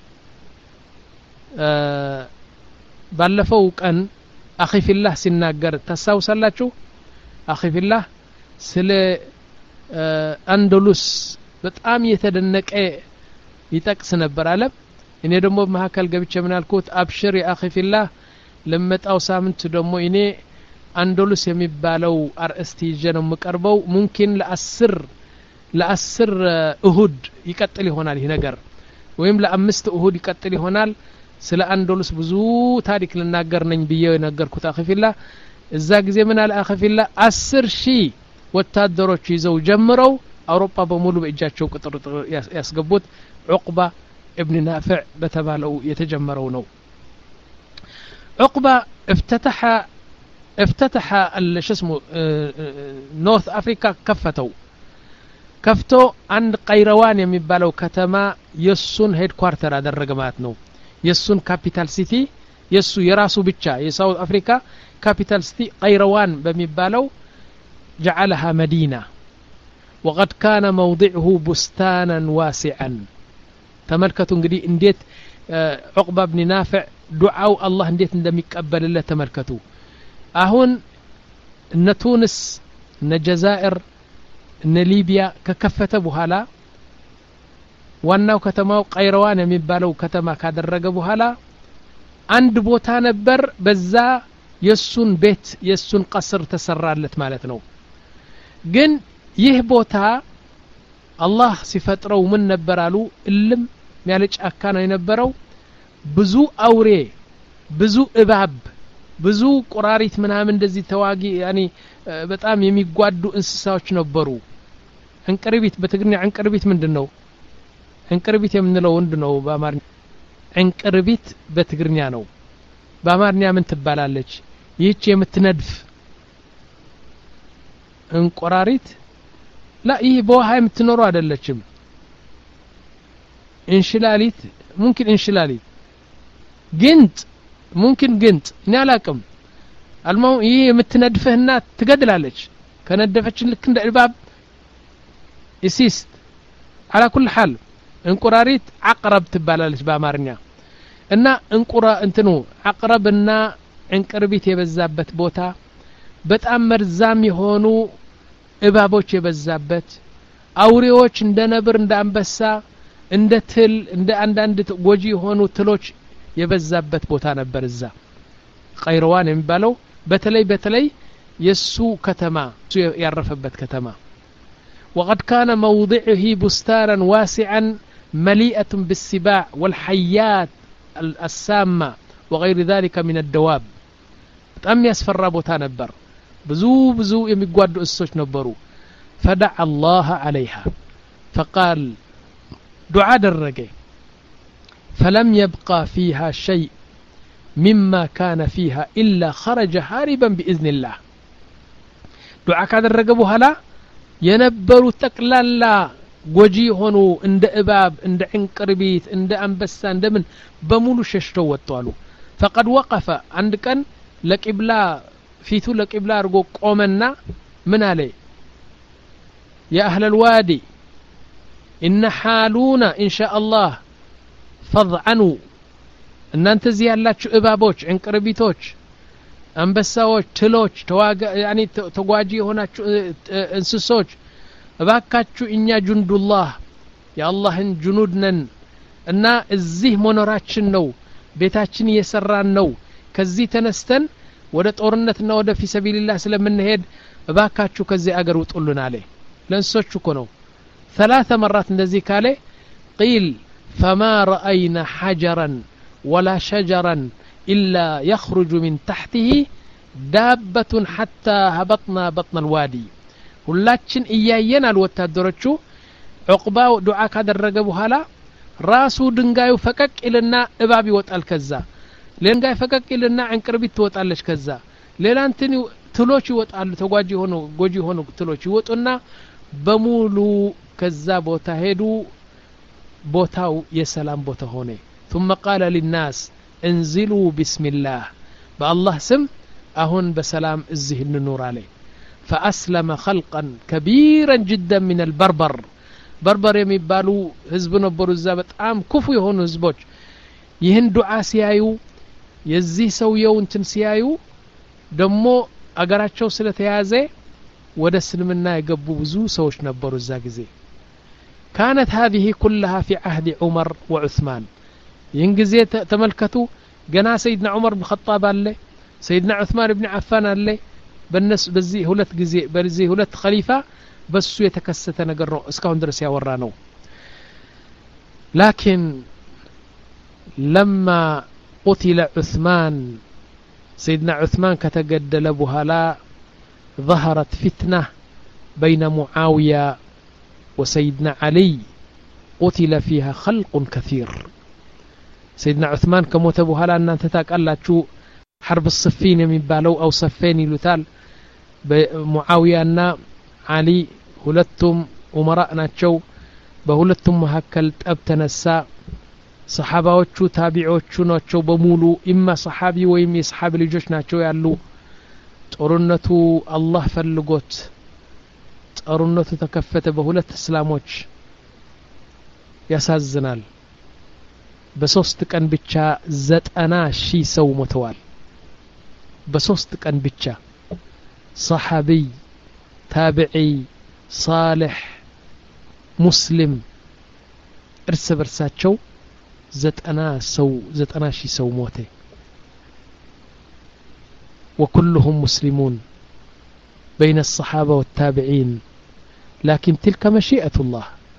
أه بلفوك أن أخي في الله سناقر تساو سلاتشو أخي في الله سل أه أندلس በጣም የተደነቀ ይጠቅስ ነበር አለ እኔ ደግሞ በመሐከል ገብቼ ምን አልኩት አብሽር ያ አኺ ፊላህ ለመጣው ሳምንት ደግሞ እኔ አንዶሉስ የሚባለው አርእስት ይዤ ነው የምቀርበው ሙምኪን ለአስር ለአስር እሁድ ይቀጥል ይሆናል ይሄ ነገር ወይም ለአምስት እሁድ ይቀጥል ይሆናል ስለ አንዶሉስ ብዙ ታሪክ ልናገር ነኝ ብዬ ነገርኩት አኺ ፊላህ እዛ ጊዜ ምን አለ አኺ ፊላህ አስር ሺህ ወታደሮች ይዘው ጀምረው أوروبا بمولو بإجاتشو قطر يسقبوت عقبة ابن نافع بتبالو يتجمرونه عقبة افتتح افتتح شو اسمه نورث أفريكا كفتو كفتو عند قيروان يمبالو كتما يسون هيد كوارتر هذا الرقمات نو يسون كابيتال سيتي يسو يراسو بيتشا يساوث أفريكا كابيتال سيتي قيروان بمبالو جعلها مدينة وقد كان موضعه بستانا واسعا تملكتوا انجدي انديت عقبة بن نافع دعاو الله انديت اندم يقبل الله تملكتوا اهون ان تونس ان الجزائر ان ليبيا ككفته بحالا ዋናው ከተማው ቀይረዋን የሚባለው ከተማ ካደረገ በኋላ አንድ ቦታ ነበር በዛ የሱን ቤት የሱን ቀስር ተሰራለት ማለት ነው ግን ይህ ቦታ الله ሲፈጥረው ምን ነበር አሉ እልም ያለ ጫካ ነው የነበረው ብዙ አውሬ ብዙ እባብ ብዙ ቁራሪት ምናምን እንደዚህ ተዋጊ ያኒ በጣም የሚጓዱ እንስሳዎች ነበሩ እንቅርቢት በትግርኛ እንቅርቢት ምንድነው እንቅርቢት የምንለው ምንድነው በአማርኛ እንቅርቢት በትግርኛ ነው በአማርኛ ምን ትባላለች ይህች የምትነድፍ እንቁራሪት لا ይህ በውሃ የምትኖር አይደለችም እንሽላሊት ممكن እንሽላሊት ግንጥ ممكن ግንጥ እኔ አላቅም አልማው ይህ የምትነድፍህና ትገድላለች ከነደፈች ልክ እንደ እባብ ኢሲስት على كل حال እንቁራሪት عقرب ትባላለች በአማርኛ እና እንቁራ እንትኑ عقربና እንቅርቢት የበዛበት ቦታ በጣም መርዛም የሆኑ እባቦች የበዛበት አውሬዎች እንደ ነብር እንደ አንበሳ እንደ ትል እንደ አንዳንድ ጎጂ የሆኑ ትሎች የበዛበት ቦታ ነበር እዛ ቀይሮዋን የሚባለው በተለይ በተለይ የሱ ከተማ ያረፈበት ከተማ وقد كان موضعه بستانا واسعا مليئة بالسباع والحيات السامة وغير ذلك من الدواب በጣም ያስፈራ ቦታ ነበር ብዙ ብዙ የሚጓዱ እንስሶች ነበሩ فدعا الله عليها فقال دعاء درجه فلم يبقى فيها شيء مما كان فيها إلا خرج هاربا بإذن الله دعاء كادرجه بهلا ينبروا تقلالا ጎጂ ሆኑ እንደ እባብ እንደ እንቅርቢት እንደ አንበሳ እንደምን በሙሉ ሸሽተው ወጣሉ فقد وقف عند ቀን ለቂብላ ፊቱ ለቂብላ አርጎ ቆመና ምን አለ يا اهل الوادي ان حالونا ان شاء الله فضعنوا እናንተ እዚህ ያላችሁ እባቦች እንቅርቢቶች አንበሳዎች ትሎች ተዋጋ ያኒ ተጓጂ ሆናችሁ እንስሶች እባካችሁ እኛ ጁንዱላህ የአላህን ጁኑድ ነን እና እዚህ መኖራችን ነው ቤታችን እየሰራን ነው ከዚህ ተነስተን ወደ ጦርነትና ወደ ፊሰቢልላህ ስለምንሄድ እባካችሁ ከዚህ አገር ውጡልን አለ ለእንስሶች እኮ ነው ثلاث مرات እንደዚህ ካለ قيل فما رأينا حجرا ولا شجرا إلا يخرج من تحته دابة حتى هبطنا بطن الوادي ሁላችን እያየናል ወታደሮቹ ዑቅባ ዱዓ ካደረገ በኋላ ራሱ ድንጋዩ ፈቀቅ ይልና እባብ ይወጣል ከዛ ለንጋይ ፈቀቅ ይልና እንቅርቢት ትወጣለች ከዛ ሌላንትን ትሎች ይወጣሉ ተጓጂ ሆኖ ጎጂ ሆኖ ትሎች ይወጡና በሙሉ ከዛ ቦታ ሄዱ ቦታው የሰላም ቦታ ሆነ ثم قال للناس انزلوا بسم الله بالله سم አሁን በሰላም እዚህ እንኖር አለ فأسلم خلقا كبيرا جدا من البربر بربر የሚባሉ ህዝብ ነበሩ እዛ በጣም ኩፉ የሆኑ ህዝቦች ይህን ዱዓ ሲያዩ የዚህ ሰውየው እንትን ሲያዩ ደሞ አገራቸው ስለተያዘ ወደ እስልምና የገቡ ብዙ ሰዎች ነበሩ እዛ ጊዜ كانت هذه كلها في عهد عمر وعثمان ይህን ጊዜ ተመልከቱ ገና سيدنا عمر بن الخطاب አለ سيدنا عثمان بن عفان አለ በነስ በዚህ ሁለት ጊዜ በዚህ ሁለት ኸሊፋ በሱ የተከሰተ ነገር ነው እስካሁን ድረስ ያወራ ነው لكن لما قتل عثمان سيدنا عثمان كتجدل بهلا ظهرت فتنة بين معاوية وسيدنا علي قتل فيها خلق كثير سيدنا عثمان كموت بهلا أن أنت تاكلاتشو حرب الصفين የሚባለው أو صفين ይሉታል በሙዓዊያና አሊ ሁለቱም ኡመራእ ናቸው በሁለቱም መካከል ጠብ ተነሳ ሰሃባዎቹ ታቢዖቹ ናቸው በሙሉ ኢማ ሰሃቢ ወይም የሰሃቢ ልጆች ናቸው ያሉ ጦርነቱ አላህ ፈልጎት ጦርነቱ ተከፈተ በሁለት እስላሞች ያሳዝናል በሶስት ቀን ብቻ ዘጠና ሺህ ሰው ሞተዋል በሶስት ቀን ብቻ صحابي تابعي صالح مسلم እርስ በርሳቸው ዘጠና ሰው ዘጠና ሺህ ሰው ሞተ وكلهم مسلمون بين الصحابة والتابعين لكن تلك مشيئة الله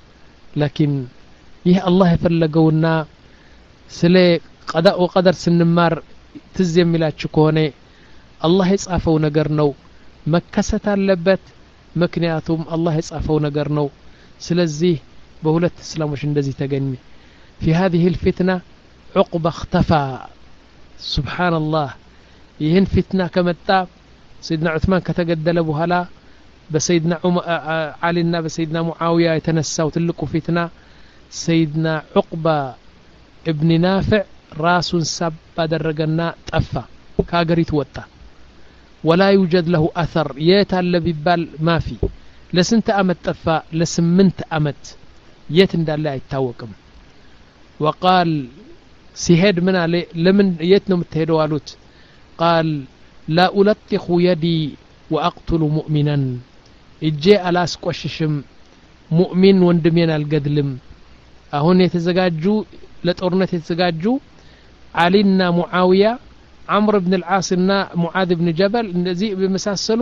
لكن ይህ አላህ የፈለገውና ስለ ቀዳ ወቀደር ስንማር ትዝ የሚላችሁ ከሆነ አላህ የጻፈው ነገር ነው መከሰት አለበት ምክንያቱም አላህ የጻፈው ነገር ነው ስለዚህ በሁለት እስላሞች እንደዚህ ተገኘ في هذه الفتنة عقبة اختفى سبحان الله ይህን ፊትና ከመጣ سيدنا عثمان ከተገደለ በኋላ በሰይድና ዓሊና በሰይድና ሙዓዊያ የተነሳው ትልቁ ፊትና سيدنا عقبة ابن نافع راسن سب بدرجنا طفى كاغريت وطا ولا يوجد له اثر يتال بيبال ما في لسنت امت طفى لسمنت امت يت እንዳለ አይታወቅም وقال سيهد من عليه لمن يت ነው የምትሄደው አሉት قال لا ألطخ يدي وأقتل مؤمنا እጄ አላስቆሽሽም ሙእሚን ወንድሜን አልገድልም አሁን የተዘጋጁ ለጦርነት የተዘጋጁ አሊና ሙዓዊያ عمر بن العاص እና ሙዓዝ بن جبل እንደዚህ በመሳሰሉ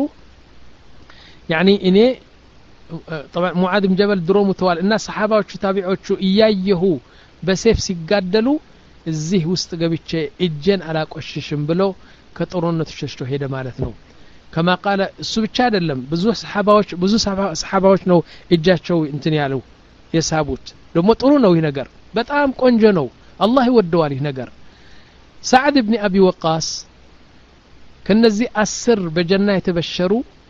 يعني እኔ طبعا ሙዓዝ بن جبل ድሮ ሙተዋል እና ሰሃባዎቹ ታቢዖቹ እያየሁ በሰይፍ ሲጋደሉ እዚህ ውስጥ ገብቼ እጄን አላቆሽሽም ብሎ ከጦርነቱ ሸሽቶ ሄደ ማለት ነው كما قال እሱ ብቻ አይደለም ብዙ ሰሃባዎች ብዙ ሰሃባዎች ነው እጃቸው እንትን ያለው የሳቡት ደሞ ጥሩ ነው ይህ ነገር በጣም ቆንጆ ነው አላህ ይወደዋል ይህ ነገር سعد بن أبي وقاص كنزي أسر بجنة يتبشሩ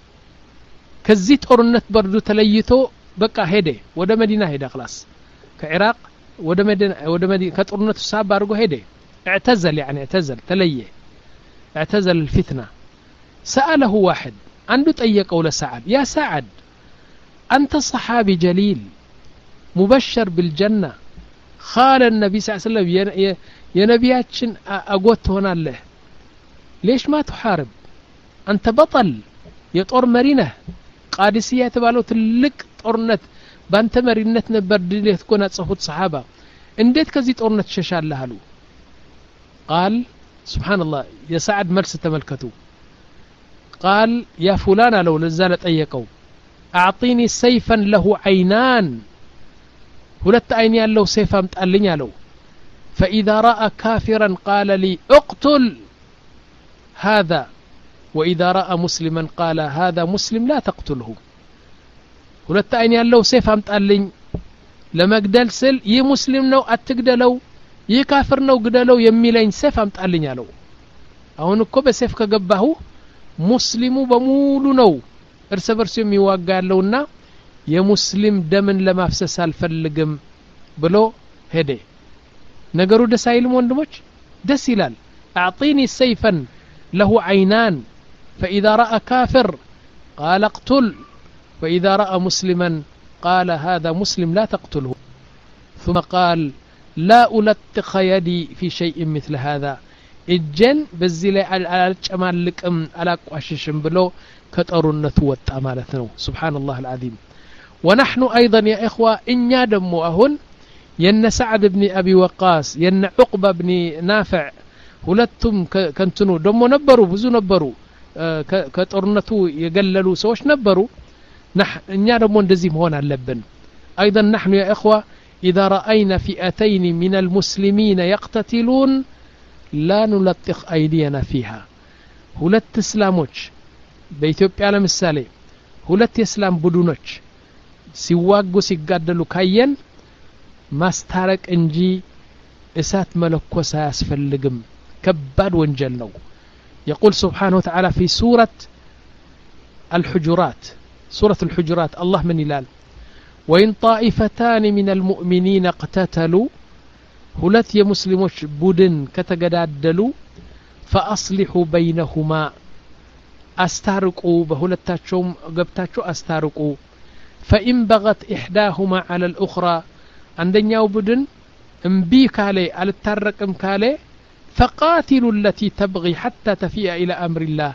كزي ጦርነት برضو تليتو بقى هيده ወደ መዲና ሄደ خلاص كعراق ወደ መዲና ወደ መዲና ከጦርነቱ ሳብ አድርጎ ሄደ اعتزل يعني اعتزل تليه اعتزل الفتنة سأله واحد عنده طيقه لسعد يا سعد أنت صحابي جليل مبشر بالجنة خال النبي صلى الله عليه وسلم يا نبياتشن أقوت هنا له ليش ما تحارب أنت بطل يطور مرينة قادسية تبالو تلك طورنت بانت مرينة نبردين تكون تصفوت صحابة انديت كزي طورنت ششال لهالو قال سبحان الله يا سعد ملس تملكتو قال يا فلان لو لزالت أيكو أعطيني سيفا له عينان ሁለት አይን ያለው ሰይፍ አምጣልኝ አለው فإذا رأى كافرا قال لي اقتل هذا وإذا رأى مسلما قال هذا مسلم لا تقتله ሁለት አይን ያለው ሰይፍ አምጣልኝ ለመግደል ስል ይህ ሙስሊም ነው አትግደለው ይህ ካፍር ነው ግደለው የሚለኝ ሰይፍ አምጣልኝ አለው አሁን እኮ በሰይፍ ከገባሁ ሙስሊሙ በሙሉ ነው እርስ በርሱ የሚዋጋ ያለውና የሙስሊም ደምን ለማፍሰስ አልፈልግም ብሎ ሄደ ነገሩ ደስ አይልም ወንድሞች ደስ ይላል اعطيني سيفا له عينان فإذا رأى كافر قال اقتل وإذا رأى مسلما قال هذا مسلم لا تقتله ثم قال لا ألطخ يدي في شيء مثل هذا الجن بزي ላይ አልጨማልቅም አላቋሽሽም ብሎ ከጦርነቱ ወጣ ማለት ነው سبحان الله العظيم ونحن أيضا يا إخوة إن يدموا أهن ين سعد بن أبي وقاص ين عقبة بن نافع ሁለቱም ከንትኑ ደሞ ነበሩ ብዙ ነበሩ ከጦርነቱ የገለሉ ሰዎች ነበሩ እኛ ደሞ እንደዚህ መሆን አለብን أيضا نحن يا إخوة إذا رأينا فئتين من المسلمين يقتتلون لا نلطخ أيدينا فيها ሁለት እስላሞች በኢትዮጵያ ለምሳሌ ሁለት የእስላም ቡድኖች ሲዋጉ ሲጋደሉ ካየን ማስታረቅ እንጂ እሳት መለኮስ አያስፈልግም ከባድ ወንጀል ነው يقول سبحانه وتعالى في سورة الحجرات سورة الحجرات الله من يلال وإن طائفتان من المؤمنين اقتتلوا ሁለት የሙስሊሞች ቡድን ከተገዳደሉ فأصلحوا بينهما አስታርቁ በሁለታቸውም ገብታቸው አስታርቁ فإن بغت إحداهما على الأخرى عندنا بدن امبي كالي الترقم كالي فقاتلوا التي تبغي حتى تفيء إلى أمر الله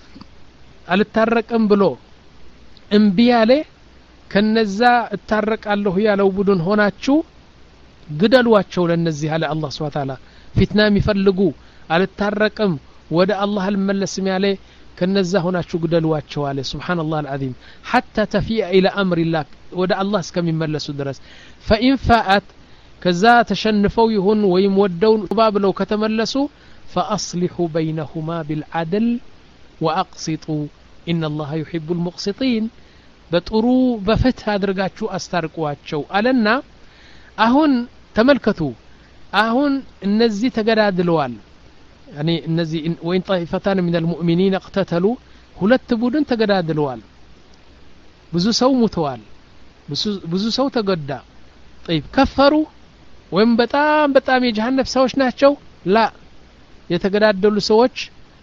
الترقم بلو امبي علي كنزا الترق الله يا لو بدن هنا تشو قدلواتشو لنزي على الله سبحانه وتعالى فتنة مفلقو الترقم ودى الله الملسم عليه ከነዛ ሆናችሁ ግደሏቸው አለ ሱብሃንአላህ አልዓዚም حتى تفيء الى امر الله ወደ አላህ እስከሚመለሱ ድረስ فإن فاءت ከዛ ተሸንፈው ይሁን ወይም ወደው ባብለው ከተመለሱ فأصلحوا بينهما بالعدل وأقسطوا إن الله يحب المقسطين በጥሩ በፍትህ አድርጋችሁ አስታርቋቸው አለና አሁን ተመልከቱ አሁን እነዚህ ተገዳድለዋል ያኒ እነዚህ ወይን طائفتان من المؤمنين اقتتلوا ሁለት ቡድን ተገዳድለዋል ብዙ ሰው ሞተዋል ብዙ ሰው ተገዳ طيب ከፈሩ ወይም በጣም በጣም የጀሃነም ሰዎች ናቸው ላ የተገዳደሉ ሰዎች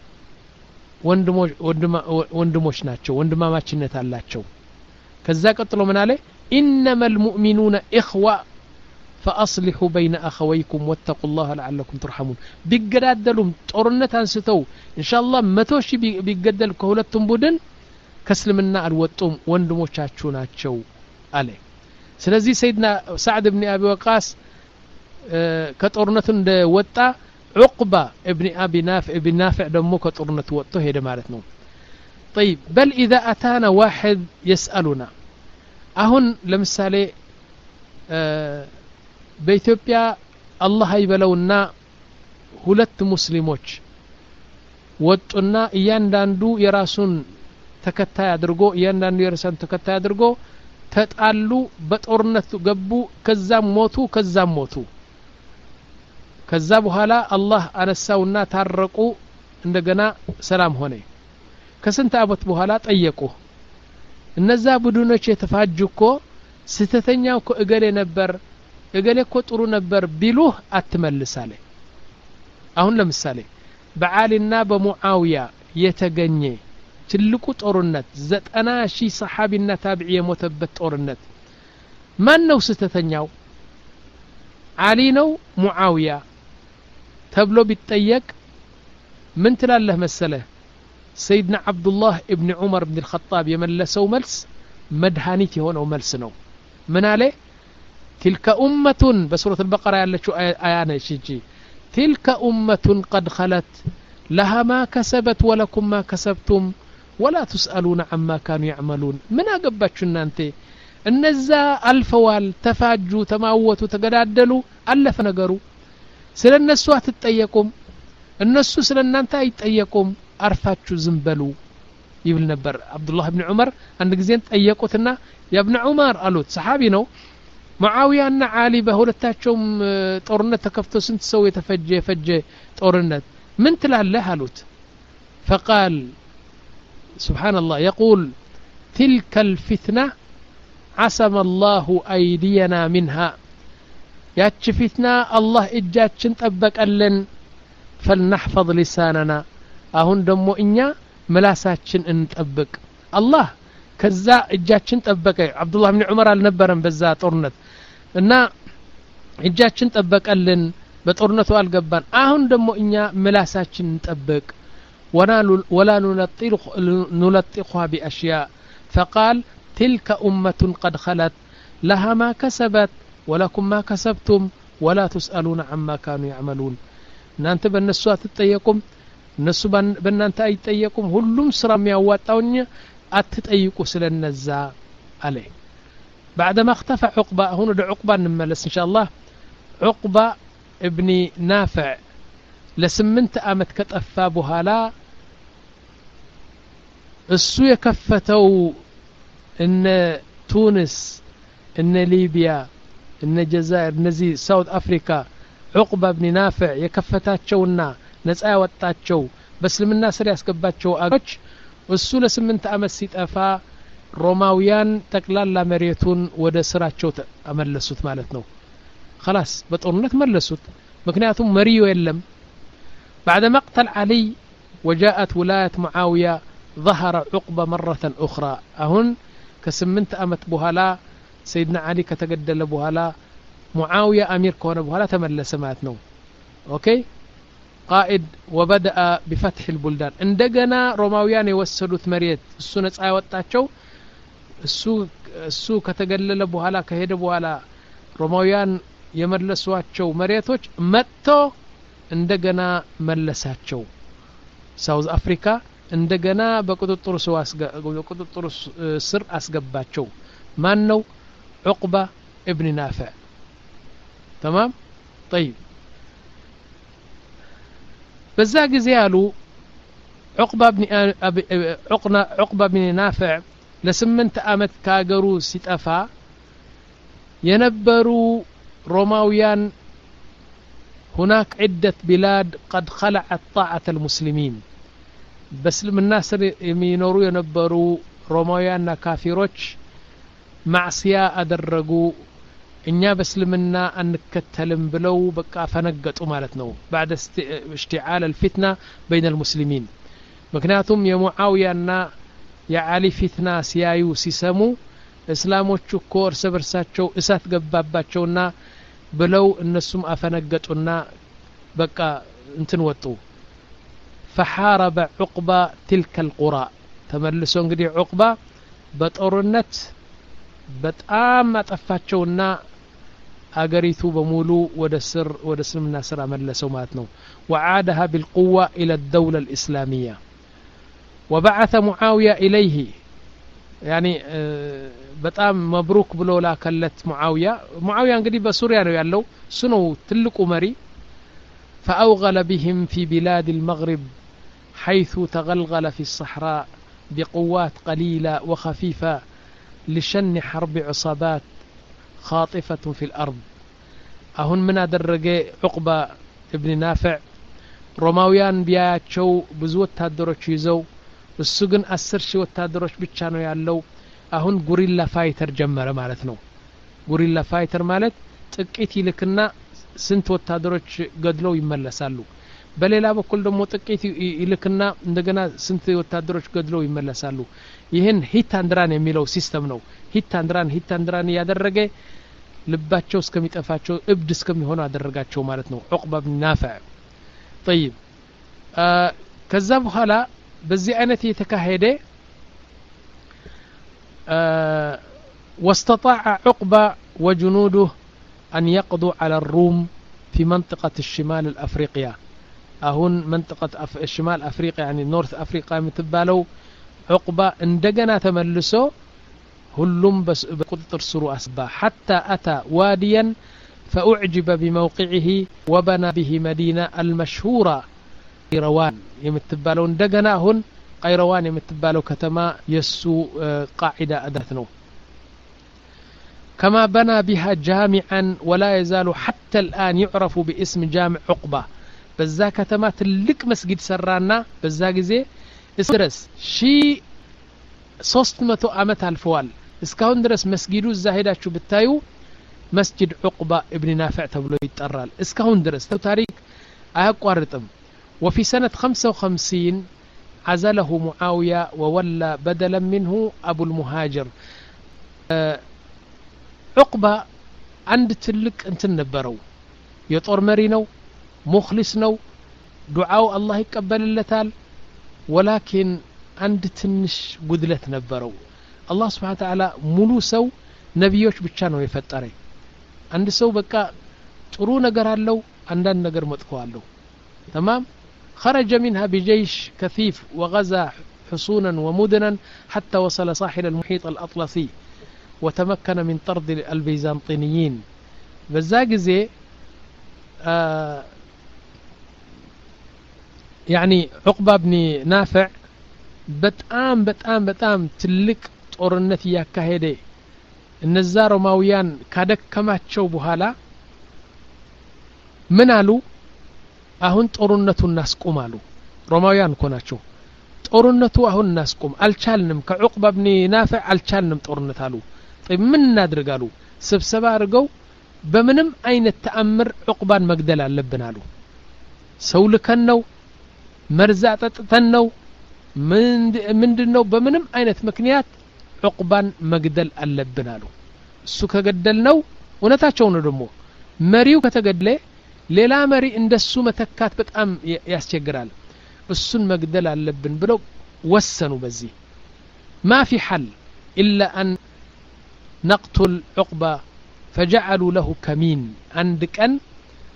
ወንድሞች ወንድሞች ናቸው ወንድማማችነት አላቸው ከዛ ቀጥሎ ምን አለ انما المؤمنون اخوه فاصلحوا بين اخويكم واتقوا الله لعلكم ترحمون ቢገዳደሉም ጦርነት አንስተው ኢንሻአላህ መቶ ሺህ ቢገደል ከሁለቱም ቡድን ከስልምና አልወጡም ወንድሞቻችሁ ናቸው አለ ስለዚህ ሰይድና ሰዓድ ኢብኑ አቢ ወቃስ ከጦርነቱ እንደወጣ عقبة ابن أبي نافع ابن نافع دمو كطرنة وقته هيدا مالتنا طيب بل إذا أتانا واحد يسألنا أهون لمثالي آه بإثيوبيا الله يبلونا هلت مسلموች ወጡና እያንዳንዱ የራሱን ተከታይ አድርጎ እያንዳንዱ የራሱን ተከታይ አድርጎ ተጣሉ በጦርነት ገቡ ከዛም ሞቱ ከዛም ሞቱ ከዛ በኋላ አላህ አነሳውና ታረቁ እንደገና ሰላም ሆነ ከስንት አመት በኋላ ጠየቁ እነዛ ቡድኖች የተፋጁኮ ስተተኛው እኮ እገሌ ነበር እገሌ እኮ ጥሩ ነበር ቢሉህ አትመልሳለ አሁን ለምሳሌ በዓሊና በሙዓዊያ የተገኘ ትልቁ ጦርነት ዘጠና ሺህ ሰሃቢና ታቢዒ የሞተበት ጦርነት ማን ነው ስተተኛው ዓሊ ነው ሙዓዊያ ተብሎ ቢጠየቅ ምን ትላለህ መሰለህ ሰይድና አብዱላህ ኢብኑ ዑመር ኢብኑ الخطاب የመለሰው መልስ መድሃኒት የሆነው መልስ ነው ምን አለ تلك أمة بسورة البقرة ያለችው አያ ነች እንጂ تلك أمة قد خلت لها ما كسبت ولكم ما كسبتم ولا تسألون عما كانوا يعملون من አገባችሁ እናንተ እነዛ አልፈዋል ተፋጁ ተማወቱ ተገዳደሉ አለፈ ነገሩ ስለነሱ አትጠየቁም እነሱ ስለናንተ አይጠየቁም አርፋችሁ ዝም በሉ ይብል ነበር አብዱላህ ኢብኑ ዑመር አንድ ጊዜ ጠየቁትና ያ ኢብኑ ዑመር አሉት ሰሃቢ ነው ሙዓዊያና ዓሊ በሁለታቸውም ጦርነት ተከፍቶ ስንት ሰው የተፈጀ ፈጀ ጦርነት ምን ትላለህ አሉት فقال سبحان الله يقول تلك الفتنة عصم الله أيدينا منها ያቺ ፊትና አላህ እጃችን ጠበቀልን فلنحفظ لساننا አሁን ደግሞ እኛ ምላሳችን እንጠብቅ አላህ ከዛ እጃችን ጠበቀ አብዱላህ ኢብኑ ዑመር አልነበረም በዛ ጦርነት እና እጃችን ጠበቀልን በጦርነቱ አልገባን አሁን ደግሞ እኛ ምላሳችን እንጠብቅ ولا نلطخها بأشياء فقال تلك أمة قد خلت لها ما كسبت ولكم ما كسبتم ولا تسألون عما كانوا يعملون እናንተ በእነሱ አትጠየቁም እነሱ በእናንተ አይጠየቁም ሁሉም ስራ የሚያዋጣውኝ አትጠይቁ ስለነዛ አለ بعدما اختفى عقبة هنا ده عقبة نملس إن شاء الله عقبة ابن نافع لسمنت أمت كتأفى بهالا السو يكفتو إن تونس إن ليبيا إن الجزائر نزي ساوث أفريكا عقبة ابن نافع يكفتاتشونا نسأي واتاتشو بس لمن الناس يسكباتشو أجوش السو لسمنت أمت سيتأفى روماويان تقلال مريتون ودا سراتشو أملسوت مالتنو خلاص بطورنت ملسوت مكنياتهم مريو يلم بعد مقتل علي وجاءت ولاية معاوية ظهر عقبة مرة أخرى أهن كسمنت أمت بهلا سيدنا علي كتقدل بهلا معاوية أمير كون بهلا تملس ماتنو أوكي قائد وبدأ بفتح البلدان اندقنا روماويان يوسلوا مريت السنة آيواتاتشو السو السو كتقلل بهلا كهيد بهلا روماويان يملسواتشو مريتوች መጥቶ እንደገና መለሳቸው ሳውዝ አፍሪካ እንደገና በቁጥጥር ስር በቁጥጥር ስር አስገባቸው ማን ነው عقبة ابن نافع تمام طيب በዛ ጊዜ ያሉ عقبة ابن عقنا عقبة ابن نافع ለስምንት አመት ካገሩ ሲጠፋ የነበሩ روماويان هناك عدة بلاد قد خلعت طاعة المسلمين በእስልምና ስር የሚኖሩ የነበሩ ሮማውያንና ካፊሮች ማዕሲያ አደረጉ እኛ በእስልምና አንከተልም ብለው በቃ ፈነገጡ ማለት ነው بعد اشتعال الفتنة بين المسلمين ምክንያቱም የሙዓውያና የዓሊ ፊትና ሲያዩ ሲሰሙ እስላሞቹ እኮ እርስ በርሳቸው እሳት ገባባቸውና ብለው እነሱም አፈነገጡና በቃ እንትን ወጡ فحارب عقبة تلك القرى تملسوا እንግዲህ عقبة በጦርነት በጣም አጠፋቸውና አገሪቱ በሙሉ ወደ ስር ወደ እስልምና ስራ መለሰው ማለት ነው وعادها بالقوة إلى الدولة الإسلامية وبعث معاوية إليه يعني በጣም مبروك ብሎ ላከለት معاوية معاوية እንግዲህ በሱሪያ ነው ያለው እሱ ነው ትልቁ መሪ فأوغل بهم في بلاد المغرب حيث تغلغل في الصحراء بقوات قليلة وخفيفة لشن حرب عصابات خاطفة في الأرض أهن من أدرج عقبة ابن نافع روماويان بياتشو بزوت تادروش يزو السجن أسرش وتادروش بتشانو يالو أهن غوريلا فايتر جمرة مالتنو غوريلا فايتر مالت تكيتي لكنا ስንት ወታደሮች ገድለው ይመለሳሉ በሌላ በኩል ደግሞ ጥቂት ይልክና እንደገና ስንት ወታደሮች ገድለው ይመለሳሉ ይሄን ሂት አንድ ራን የሚለው ሲስተም ነው ሂት አንድ ራን ሂት አንድ ራን ያደረገ ልባቸው እስከሚጠፋቸው እብድ እስከሚሆኑ አደረጋቸው ማለት ነው عقبة بن نافع طيب ከዛ በኋላ በዚህ አይነት የተካሄደ واستطاع عقبة وجنوده أن يقضوا على الروم في منطقة الشمال الأفريقيا أهون منطقة أف... الشمال أفريقيا يعني نورث أفريقيا متبالو عقبة اندقنا تملسو هلهم بس بقطر سرو أسبا حتى أتى واديا فأعجب بموقعه وبنى به مدينة المشهورة قيروان يمتبالو اندقنا هن قيروان يمتبالو كتما يسو قاعدة أدثنو كما بنى بها جامعا ولا يزال حتى الآن يعرف باسم جامع عقبة بزا كتما تلك مسجد سرانا بزا جزي اسرس شي صوستمتو أمت الفوال اسكاون درس مسجدو الزاهدة شو بتايو مسجد عقبة ابن نافع تبلو يتقرال اسكاون درس تو تاريخ أقوارتم وفي سنة خمسة وخمسين عزله معاوية وولى بدلا منه أبو المهاجر أه عقبة عند تلك انت نبرو يطور مرينو مخلص نو دعاو الله يقبل اللتال ولكن عند تنش قدلت نبرو الله سبحانه وتعالى ملو سو نبيوش بتشانو يفتري عند سو بقى ጥሩ ነገር አለው አንዳንድ ነገር መጥፎ አለው تمام خرج منها بجيش كثيف وغزا حصونا ومدنا حتى وصل ساحل المحيط الأطلسي وتمكن من طرد البيزنطيين بزاجزي آه يعني عقبة بن نافع بتآم بتآم بتآم تلك ጦርነት ያካሄደ እነዛ ሮማውያን ካደከማቸው በኋላ ምን አሉ አሁን ጦርነቱን እናስቆም አሉ ሮማውያን ኮናቸው ጦርነቱ አሁን እናስቆም አልቻልንም ከዑቅባ ብን ናፊዕ አልቻልንም ጦርነት አሉ طيب ምን እናድርጋሉ ስብሰባ አድርገው በምንም አይነት ተአምር ዑቅባን መግደል አለብን አሉ ሰው ልከን ነው መርዛ ጠጥተን ነው ምንድነው በምንም አይነት ምክንያት ዑቅባን መግደል አለብን አሉ እሱ ከገደልነው እውነታቸው ነው ደግሞ መሪው ከተገደለ ሌላ መሪ እንደሱ መተካት በጣም ያስቸግራል እሱን መግደል አለብን ብለው ወሰኑ በዚህ ما في حل إلا أن نقتل عقبة فجعلوا له كمين عندك أن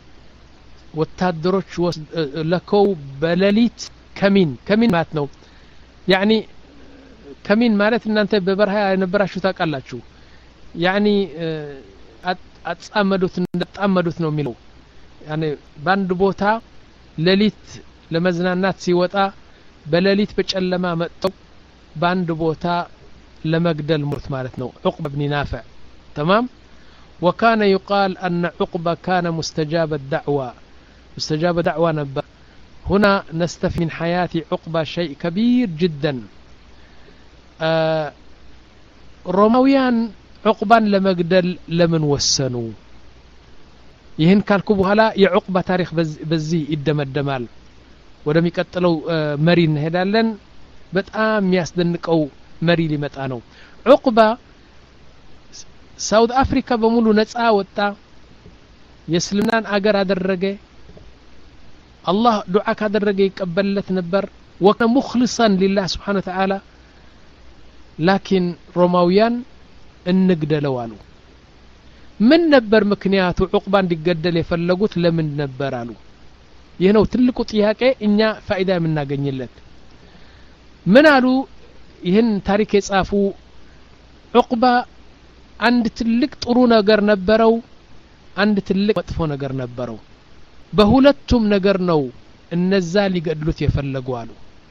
وتادروش لكو بلاليت كمين كمين ماتنو يعني ከሚን ማለት እናንተ በበረሃ የነበራችሁ ታውቃላችሁ يعني አጣመዱት እንደጣመዱት ነው የሚለው يعني ባንድ ቦታ ለሊት ለመዝናናት ሲወጣ በለሊት በጨለማ መጥተው ባንድ ቦታ ለመግደል ሙት ማለት ነው عقبة بن نافع تمام وكان يقال أن عقبة كان مستجاب الدعوة مستجاب دعوة نبأ هنا نستفيد من حياة عقبة شيء كبير جدا آه روماويان عقبان لمقدل لمن وسنوا يهن كالكو بهلا يعقبة تاريخ بز بزي إدم الدمال ودم يقتلوا آه مرين هدالن بتأم ياسدنك أو مري لمتانو عقبة ساوث أفريكا بمولو نتسا وطا يسلمنان أجر هذا الرجع الله دعاك هذا الرجع يقبلت نبر وكان مخلصا لله سبحانه وتعالى لكن روماويان النقدلوا له من نبر مكنيات عقبان ديقدل يفلقوت لمن نبر له يهنو تلقو طياقه إنيا فائدة من ناقنيلت من قالوا ይህን ታሪክ የጻፉ عقبة አንድ ትልቅ ጥሩ ነገር ነበረው አንድ ትልቅ መጥፎ ነገር ነበረው በሁለቱም ነገር ነው እነዛ ሊገድሉት የፈለጉ አሉ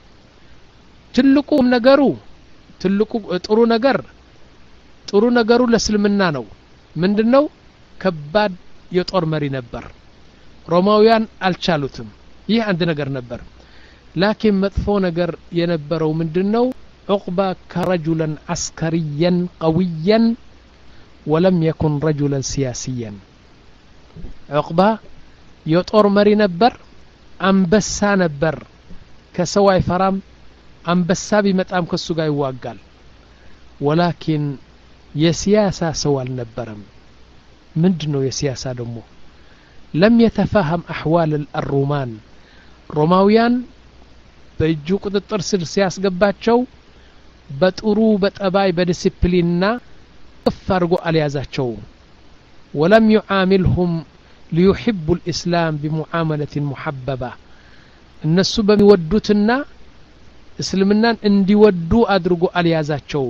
ትልቁ ነገሩ ትልቁ ጥሩ ነገር ጥሩ ነገሩ ለእስልምና ነው ምንድነው ከባድ የጦር መሪ ነበር ሮማውያን አልቻሉትም ይህ አንድ ነገር ነበር لكن መጥፎ ነገር የነበረው ምንድነው عقبة كرجلا عسكريا قويا ولم يكن رجلا سياسيا عقبة يطور مري نبر أنبسا نبر كسواي فرام أنبسا بمتأم كسوغاي واقال ولكن يسياسة سوال نبرم من دنو يسياسة دمو لم يتفهم أحوال الرومان روماويان بيجو قدر سر سياس قباتشو بطرو بطباي بديسيبليننا فرقوا اليازاتشو ولم يعاملهم ليحبوا الإسلام بمعاملة محببة الناس بمودوتنا اسلمنا اندي ودو ادرقوا اليازاتشو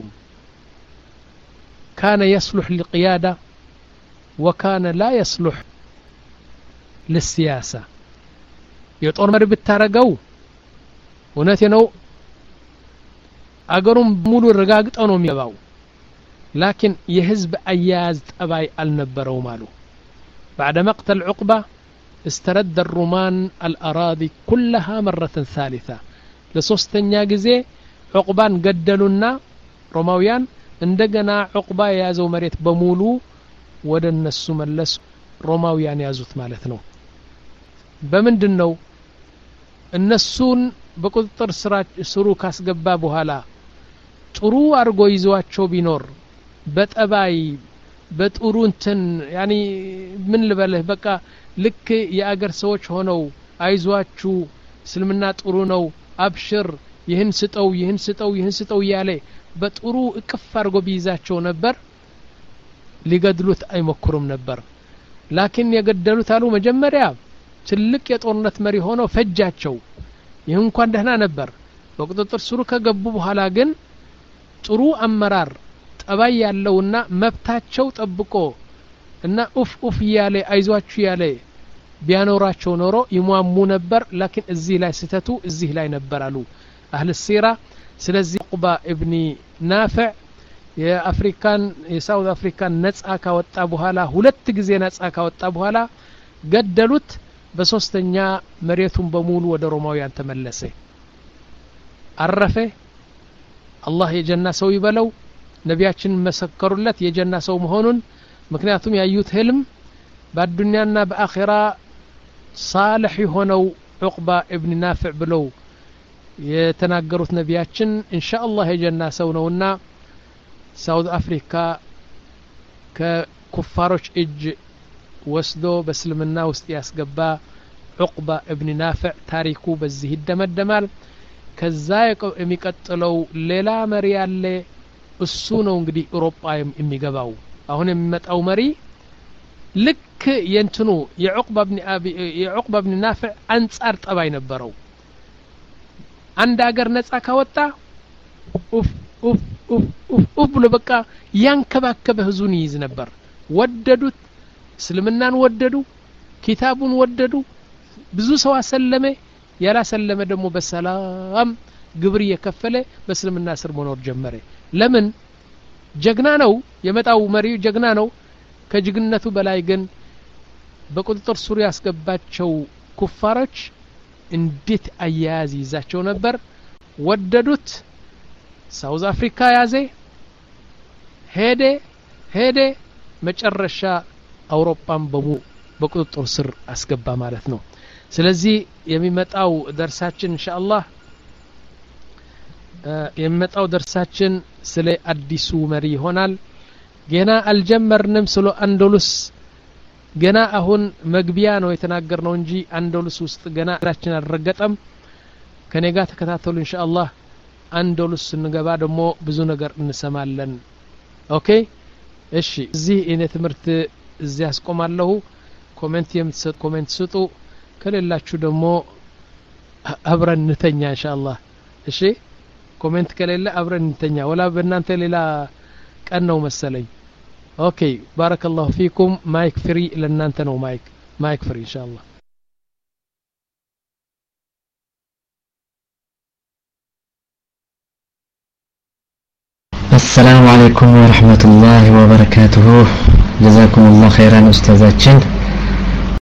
كان يصلح للقيادة وكان لا يصلح للسياسة يطور مري بتارقو ونتنو أجرم مولو الرجاجت أنهم يباو لكن يهزب أياز أباي النبرو مالو بعد مقتل عقبة استرد الرومان الأراضي كلها مرة ثالثة لصوستن ياجزي عقبان قدلونا روماويان اندقنا عقبة يازو مريت بمولو ودن السملس روماويان يازوت مالتنو بمن دنو النسون بقدر سراج سرو كاس قبا بوهالا ጥሩ አርጎ ይዟቸው ቢኖር በጠባይ በጥሩ እንትን ያኒ ምን ልበልህ በቃ ልክ የአገር ሰዎች ሆነው አይዟችሁ እስልምና ጥሩ ነው አብሽር ይህን ስጠው ይህን ስጠው ይህን ስጠው ያለ በጥሩ እቅፍ አርጎ ቢይዛቸው ነበር ሊገድሉት አይሞክሩም ነበር ላኪን የገደሉት አሉ መጀመሪያ ትልቅ የጦርነት መሪ ሆነው ፈጃቸው ይህ እንኳን ደህና ነበር በቁጥጥር ስሩ ከገቡ በኋላ ግን ጥሩ አመራር ጠባይ ያለውና መብታቸው ጠብቆ እና ኡፍ ኡፍ ያለ አይዟችሁ ያለ ቢያኖራቸው ኖሮ ይሟሙ ነበር ላኪን እዚህ ላይ ስተቱ እዚህ ላይ ነበር አሉ አህል ሲራ ስለዚህ عقبة ابن نافع የአፍሪካን የሳውዝ አፍሪካን ነጻ ካወጣ በኋላ ሁለት ጊዜ ነጻ ካወጣ በኋላ ገደሉት በሶስተኛ መሬቱን በሙሉ ወደ ሮማውያን ተመለሰ አረፈ አላህ የጀና ሰው ይበለው ነቢያችን መሰከሩለት የጀና ሰው መሆኑን ምክንያቱም ያዩት ህልም በአዱንያና በአኺራ صالح ሆነው عقبة ابن نافع ብለው የተናገሩት ነቢያችን ኢንሻአላህ የጀና ሰው ነውና ሳውዝ አፍሪካ ከኩፋሮች እጅ ወስዶ በእስልምና ውስጥ ያስገባ عقبة ابن نافع ታሪኩ በዚህ ይደመደማል ከዛ የሚቀጥለው ሌላ መሪ ያለ እሱ ነው እንግዲህ አውሮፓ የሚገባው አሁን የሚመጣው መሪ ልክ የንትኑ የعقبة ابن ابي የعقبة ابن نافع አንጻር ጠባይ ነበረው አንድ አገር ነጻ ካወጣ ኡፍ ኡፍ ኡፍ ኡፍ ኡፍ ብሎ በቃ ያንከባከበ ህዝቡን ይይዝ ነበር ወደዱት እስልምናን ወደዱ ኪታቡን ወደዱ ብዙ ሰው አሰለመ ያላሰለመ ደግሞ በሰላም ግብር የከፈለ በእስልምና ስር መኖር ጀመረ ለምን ጀግና ነው የመጣው መሪው ጀግና ነው ከጅግነቱ በላይ ግን በቁጥጥር ስር ያስገባቸው ኩፋሮች እንዴት አያያዝ ይዛቸው ነበር ወደዱት ሳውዝ አፍሪካ ያዘ ሄደ ሄደ መጨረሻ አውሮፓን በሙ በቁጥጥር ስር አስገባ ማለት ነው ስለዚህ የሚመጣው ደርሳችን ኢንሻአላህ የሚመጣው ደርሳችን ስለ አዲሱ መሪ ይሆናል ገና አልጀመርንም ስለ አንዶሉስ ገና አሁን መግቢያ ነው የተናገርነው እንጂ አንዶሉስ ውስጥ ገና ራችን አልረገጠም ከኔጋ ተከታተሉ ኢንሻአላህ አንዶሉስ ስንገባ ደግሞ ብዙ ነገር እንሰማለን ኦኬ እሺ እዚህ እኔ ትምህርት እዚህ አስቆማለሁ ኮሜንት የምትሰጡ ኮሜንት ስጡ ከሌላችሁ ደግሞ አብረን እንተኛ ኢንሻአላህ እሺ ኮሜንት ከሌለ አብረን እንተኛ ወላ በእናንተ ሌላ ቀን ነው መሰለኝ ኦኬ ባረከላሁ ፊኩም ማይክ ፍሪ ለእናንተ ነው ማይክ ማይክ ፍሪ ኢንሻአላህ السلام عليكم ورحمة الله وبركاته جزاكم الله خيرا أستاذاتين